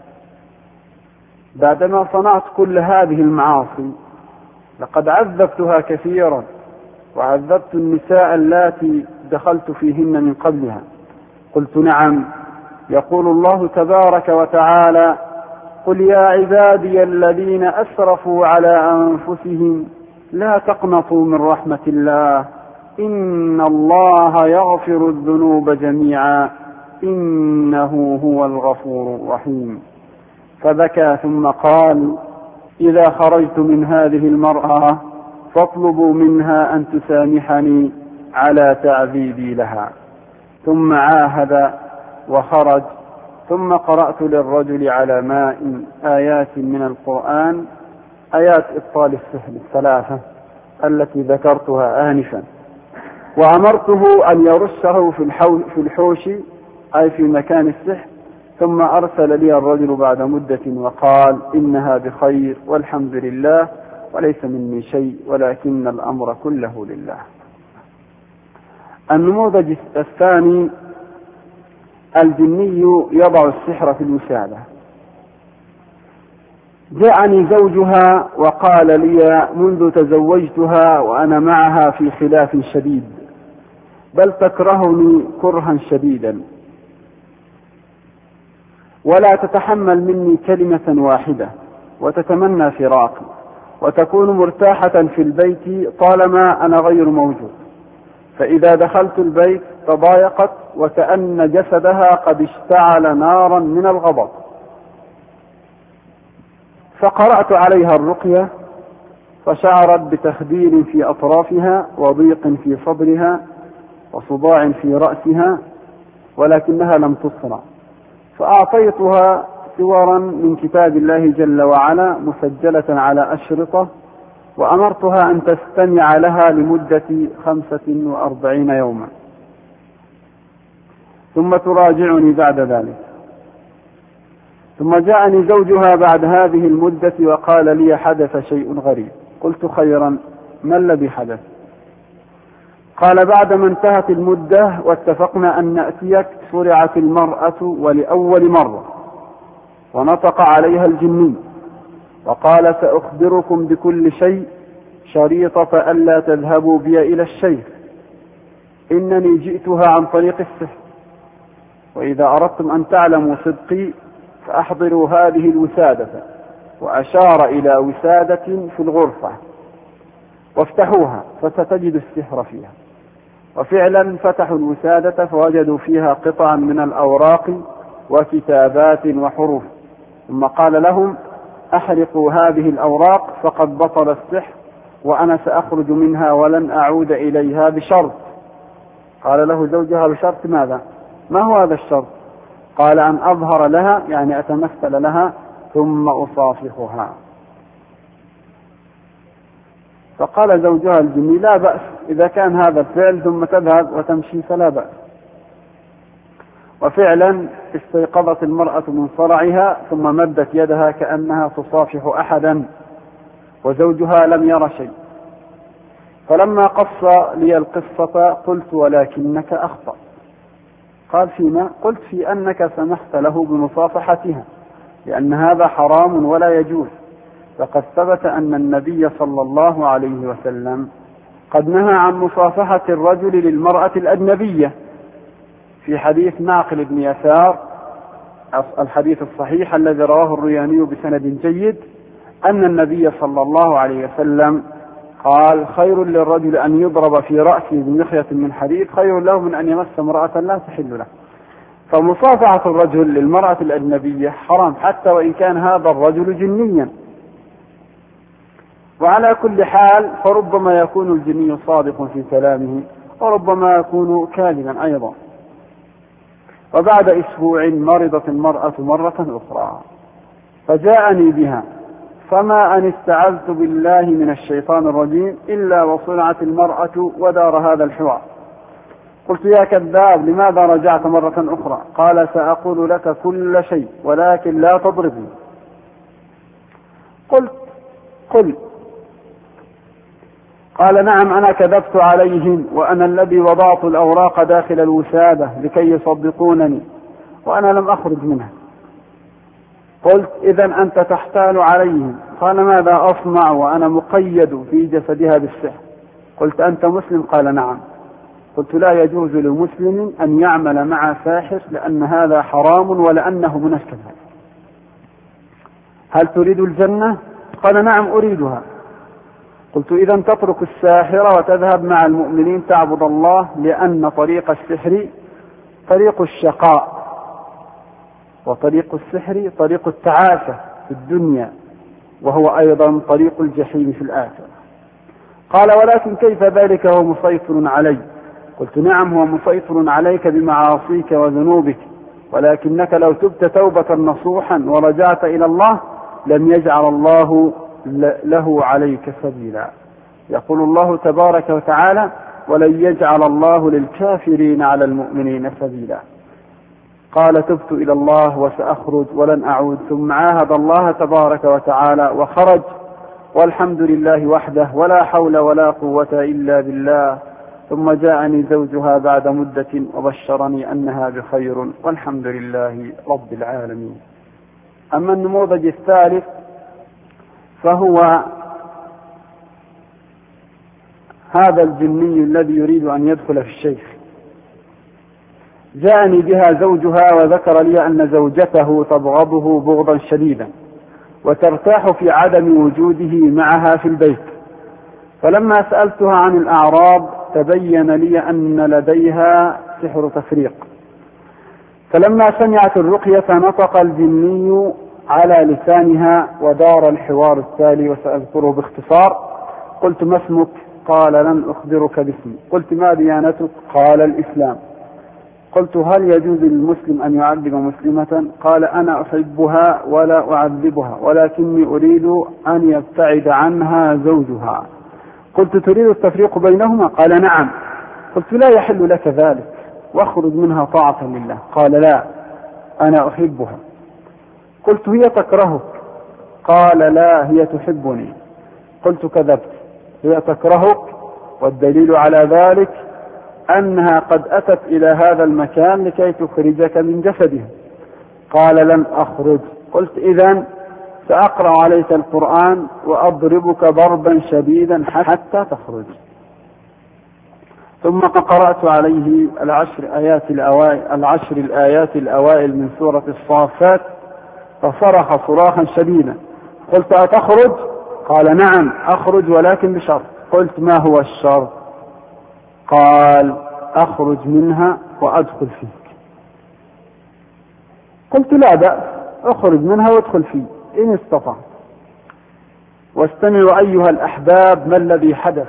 بعدما صنعت كل هذه المعاصي؟ لقد عذبتها كثيرا وعذبت النساء اللاتي دخلت فيهن من قبلها. قلت نعم، يقول الله تبارك وتعالى قل يا عبادي الذين أسرفوا على أنفسهم لا تقنطوا من رحمة الله إن الله يغفر الذنوب جميعا إنه هو الغفور الرحيم. فبكى ثم قال إذا خرجت من هذه المرأة فاطلبوا منها أن تسامحني على تعذيبي لها. ثم عاهد وخرج. ثم قرأت للرجل على ماء آيات من القرآن، آيات إبطال السحر 3 التي ذكرتها آنفا، وأمرته أن يرشه في الحوش أي في مكان السحر. ثم أرسل لي الرجل بعد مدة وقال إنها بخير والحمد لله وليس مني شيء ولكن الأمر كله لله. النموذج الثاني الجني يضع السحر في الوسادة. جاءني زوجها وقال لي منذ تزوجتها وأنا معها في خلاف شديد بل تكرهني كرها شديدا ولا تتحمل مني كلمة واحدة وتتمنى فراقي وتكون مرتاحة في البيت طالما أنا غير موجود، فإذا دخلت البيت تضايقت وكأن جسدها قد اشتعل نارا من الغضب. فقرأت عليها الرقية فشعرت بتخدير في أطرافها وضيق في صدرها وصداع في رأسها ولكنها لم تصرع. فأعطيتها صورا من كتاب الله جل وعلا مسجلة على أشرطة وأمرتها أن تستمع لها لمدة 45 يوما ثم تراجعني بعد ذلك. ثم جاءني زوجها بعد هذه المدة وقال لي حدث شيء غريب. قلت خيرا، ما الذي حدث؟ قال بعدما انتهت المدة واتفقنا أن نأتيك صرعت المرأة ولأول مرة ونطق عليها الجني وقال سأخبركم بكل شيء شريطة ألا تذهبوا بي إلى الشيخ إنني جئتها عن طريق السحر وإذا أردتم أن تعلموا صدقي فأحضروا هذه الوسادة. وأشار إلى وسادة في الغرفة وافتحوها فستجد السحر فيها. وفعلا فتحوا الوسادة فوجدوا فيها قطعا من الأوراق وكتابات وحروف. ثم قال لهم أحرقوا هذه الأوراق فقد بطل السحر وأنا سأخرج منها ولن أعود إليها بشرط. قال له زوجها بشرط ماذا؟ ما هو هذا الشرط؟ قال أن أظهر لها يعني أتمثل لها ثم أصافحها. فقال زوجها الجني لا بأس إذا كان هذا الفعل ثم تذهب وتمشي فلا بأس. وفعلا استيقظت المرأة من صرعها ثم مدت يدها كأنها تصافح أحدا وزوجها لم ير شيء. فلما قص لي القصة قلت ولكنك أخطأ. قال فيما؟ قلت في أنك سمحت له بمصافحتها لأن هذا حرام ولا يجوز. فقد ثبت أن النبي صلى الله عليه وسلم قد نهى عن مصافحة الرجل للمرأة الأجنبية في حديث ناقل بن يسار الحديث الصحيح الذي رواه الرياني بسند جيد أن النبي صلى الله عليه وسلم قال: خير للرجل أن يضرب في رأسه بمخيط من حديد خير له من أن يمس امرأة لا تحل له. فمصافحة الرجل للمرأة الأجنبية حرام حتى وإن كان هذا الرجل جنيا. وعلى كل حال فربما يكون الجني صادق في كلامه وربما يكون كاذبا أيضا. وبعد أسبوع مرضت المرأة مرة أخرى فجاءني بها، فما أن استعذت بالله من الشيطان الرجيم إلا وصنعت المرأة ودار هذا الحوار. قلت: يا كذاب، لماذا رجعت مرة أخرى؟ قال: سأقول لك كل شيء ولكن لا تضربني. قلت: قل. قال: نعم، أنا كذبت عليهم وأنا الذي وضعت الأوراق داخل الوسادة لكي يصدقونني وأنا لم أخرج منها. قلت: إذا أنت تحتال عليهم. قال: ماذا أصنع وأنا مقيد في جسدها بالسحر؟ قلت: أنت مسلم؟ قال: نعم. قلت: لا يجوز لمسلم أن يعمل مع ساحر لأن هذا حرام ولأنه من الكذب. هل تريد الجنة؟ قال: نعم أريدها. قلت: إذا تترك الساحر وتذهب مع المؤمنين تعبد الله، لأن طريق السحر طريق الشقاء وطريق السحر طريق التعاسة في الدنيا، وهو أيضا طريق الجحيم في الآخرة. قال: ولكن كيف ذلك هو مسيطر علي؟ قلت: نعم، هو مسيطر عليك بمعاصيك وذنوبك، ولكنك لو تبت توبة نصوحا ورجعت إلى الله لم يجعل الله له عليك سبيلا. يقول الله تبارك وتعالى: ولن يجعل الله للكافرين على المؤمنين سبيلا. قال: تبت إلى الله وسأخرج ولن أعود. ثم عاهد الله تبارك وتعالى وخرج، والحمد لله وحده ولا حول ولا قوة إلا بالله. ثم جاءني زوجها بعد مدة وبشرني أنها بخير والحمد لله رب العالمين. أما النموذج الثالث فهو هذا الجني الذي يريد أن يدخل في الشيخ. جاءني بها زوجها وذكر لي أن زوجته تبغضه بغضا شديدا وترتاح في عدم وجوده معها في البيت. فلما سألتها عن الأعراض تبين لي أن لديها سحر تفريق. فلما سمعت الرقية نطق الجني على لسانها ودار الحوار التالي وسأذكره باختصار. قلت: ما اسمك؟ قال: لن أخبرك باسمي. قلت: ما ديانتك؟ قال: الإسلام. قلت: هل يجوز للمسلم أن يعذب مسلمة؟ قال: أنا أحبها ولا أعذبها ولكني أريد أن يبتعد عنها زوجها. قلت: تريد التفريق بينهما؟ قال: نعم. قلت: لا يحل لك ذلك واخرج منها طاعة لله. قال: لا، أنا أحبها. قلت: هي تكرهك؟ قال: لا، هي تحبني. قلت: كذبت، هي تكرهك، والدليل على ذلك أنها قد أتت إلى هذا المكان لكي تخرجك من جسدها. قال: لن أخرج. قلت: إذن سأقرأ عليك القرآن وأضربك ضربا شديدا حتى تخرج. ثم قرأت عليه العشر الآيات الأوائل من سورة الصافات فصرخ صراخا شديدا. قلت: أتخرج؟ قال: نعم أخرج ولكن بشرط. قلت: ما هو الشرط؟ قال: أخرج منها وأدخل فيك. قلت: لا بأس، أخرج منها وادخل فيه إن استطعت. واستمعوا أيها الأحباب ما الذي حدث.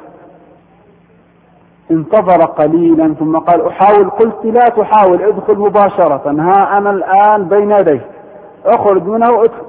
انتظر قليلا ثم قال: أحاول. قلت: لا تحاول، ادخل مباشرة، ها أنا الآن بين يديك، أخرج منها وادخل.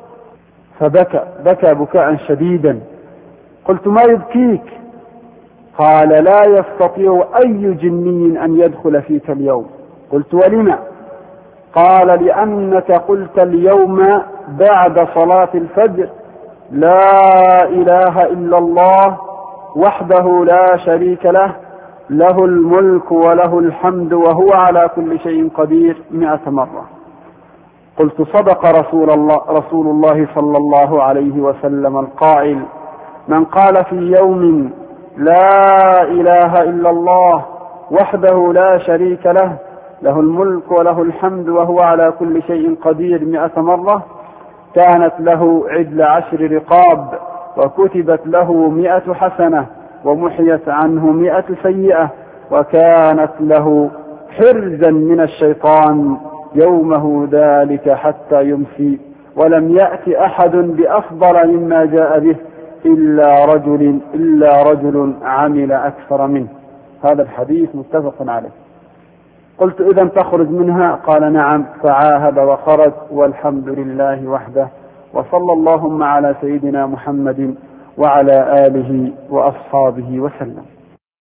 فبكى بكاء شديدا. قلت: ما يبكيك؟ قال: لا يستطيع أي جني أن يدخل فيك اليوم. قلت: ولما؟ قال: لأنك قلت اليوم بعد صلاة الفجر: لا إله إلا الله وحده لا شريك له، له الملك وله الحمد وهو على كل شيء قدير 100 مرة. قلت: صدق رسول الله صلى الله عليه وسلم القائل: من قال في يوم لا إله إلا الله وحده لا شريك له، له الملك وله الحمد وهو على كل شيء قدير 100 مرة كانت له عدل 10 رقاب، وكتبت له 100 حسنة، ومحيت عنه 100 سيئة، وكانت له حرزا من الشيطان يومه ذلك حتى يمسي. ولم يأت أحد بأفضل مما جاء به إلا رجل عمل أكثر منه. هذا الحديث متفق عليه. قلت إذن تخرج منها؟ قال نعم. فعاهد وخرج، والحمد لله وحده، وصلى اللهم على سيدنا محمد وعلى آله وأصحابه وسلم.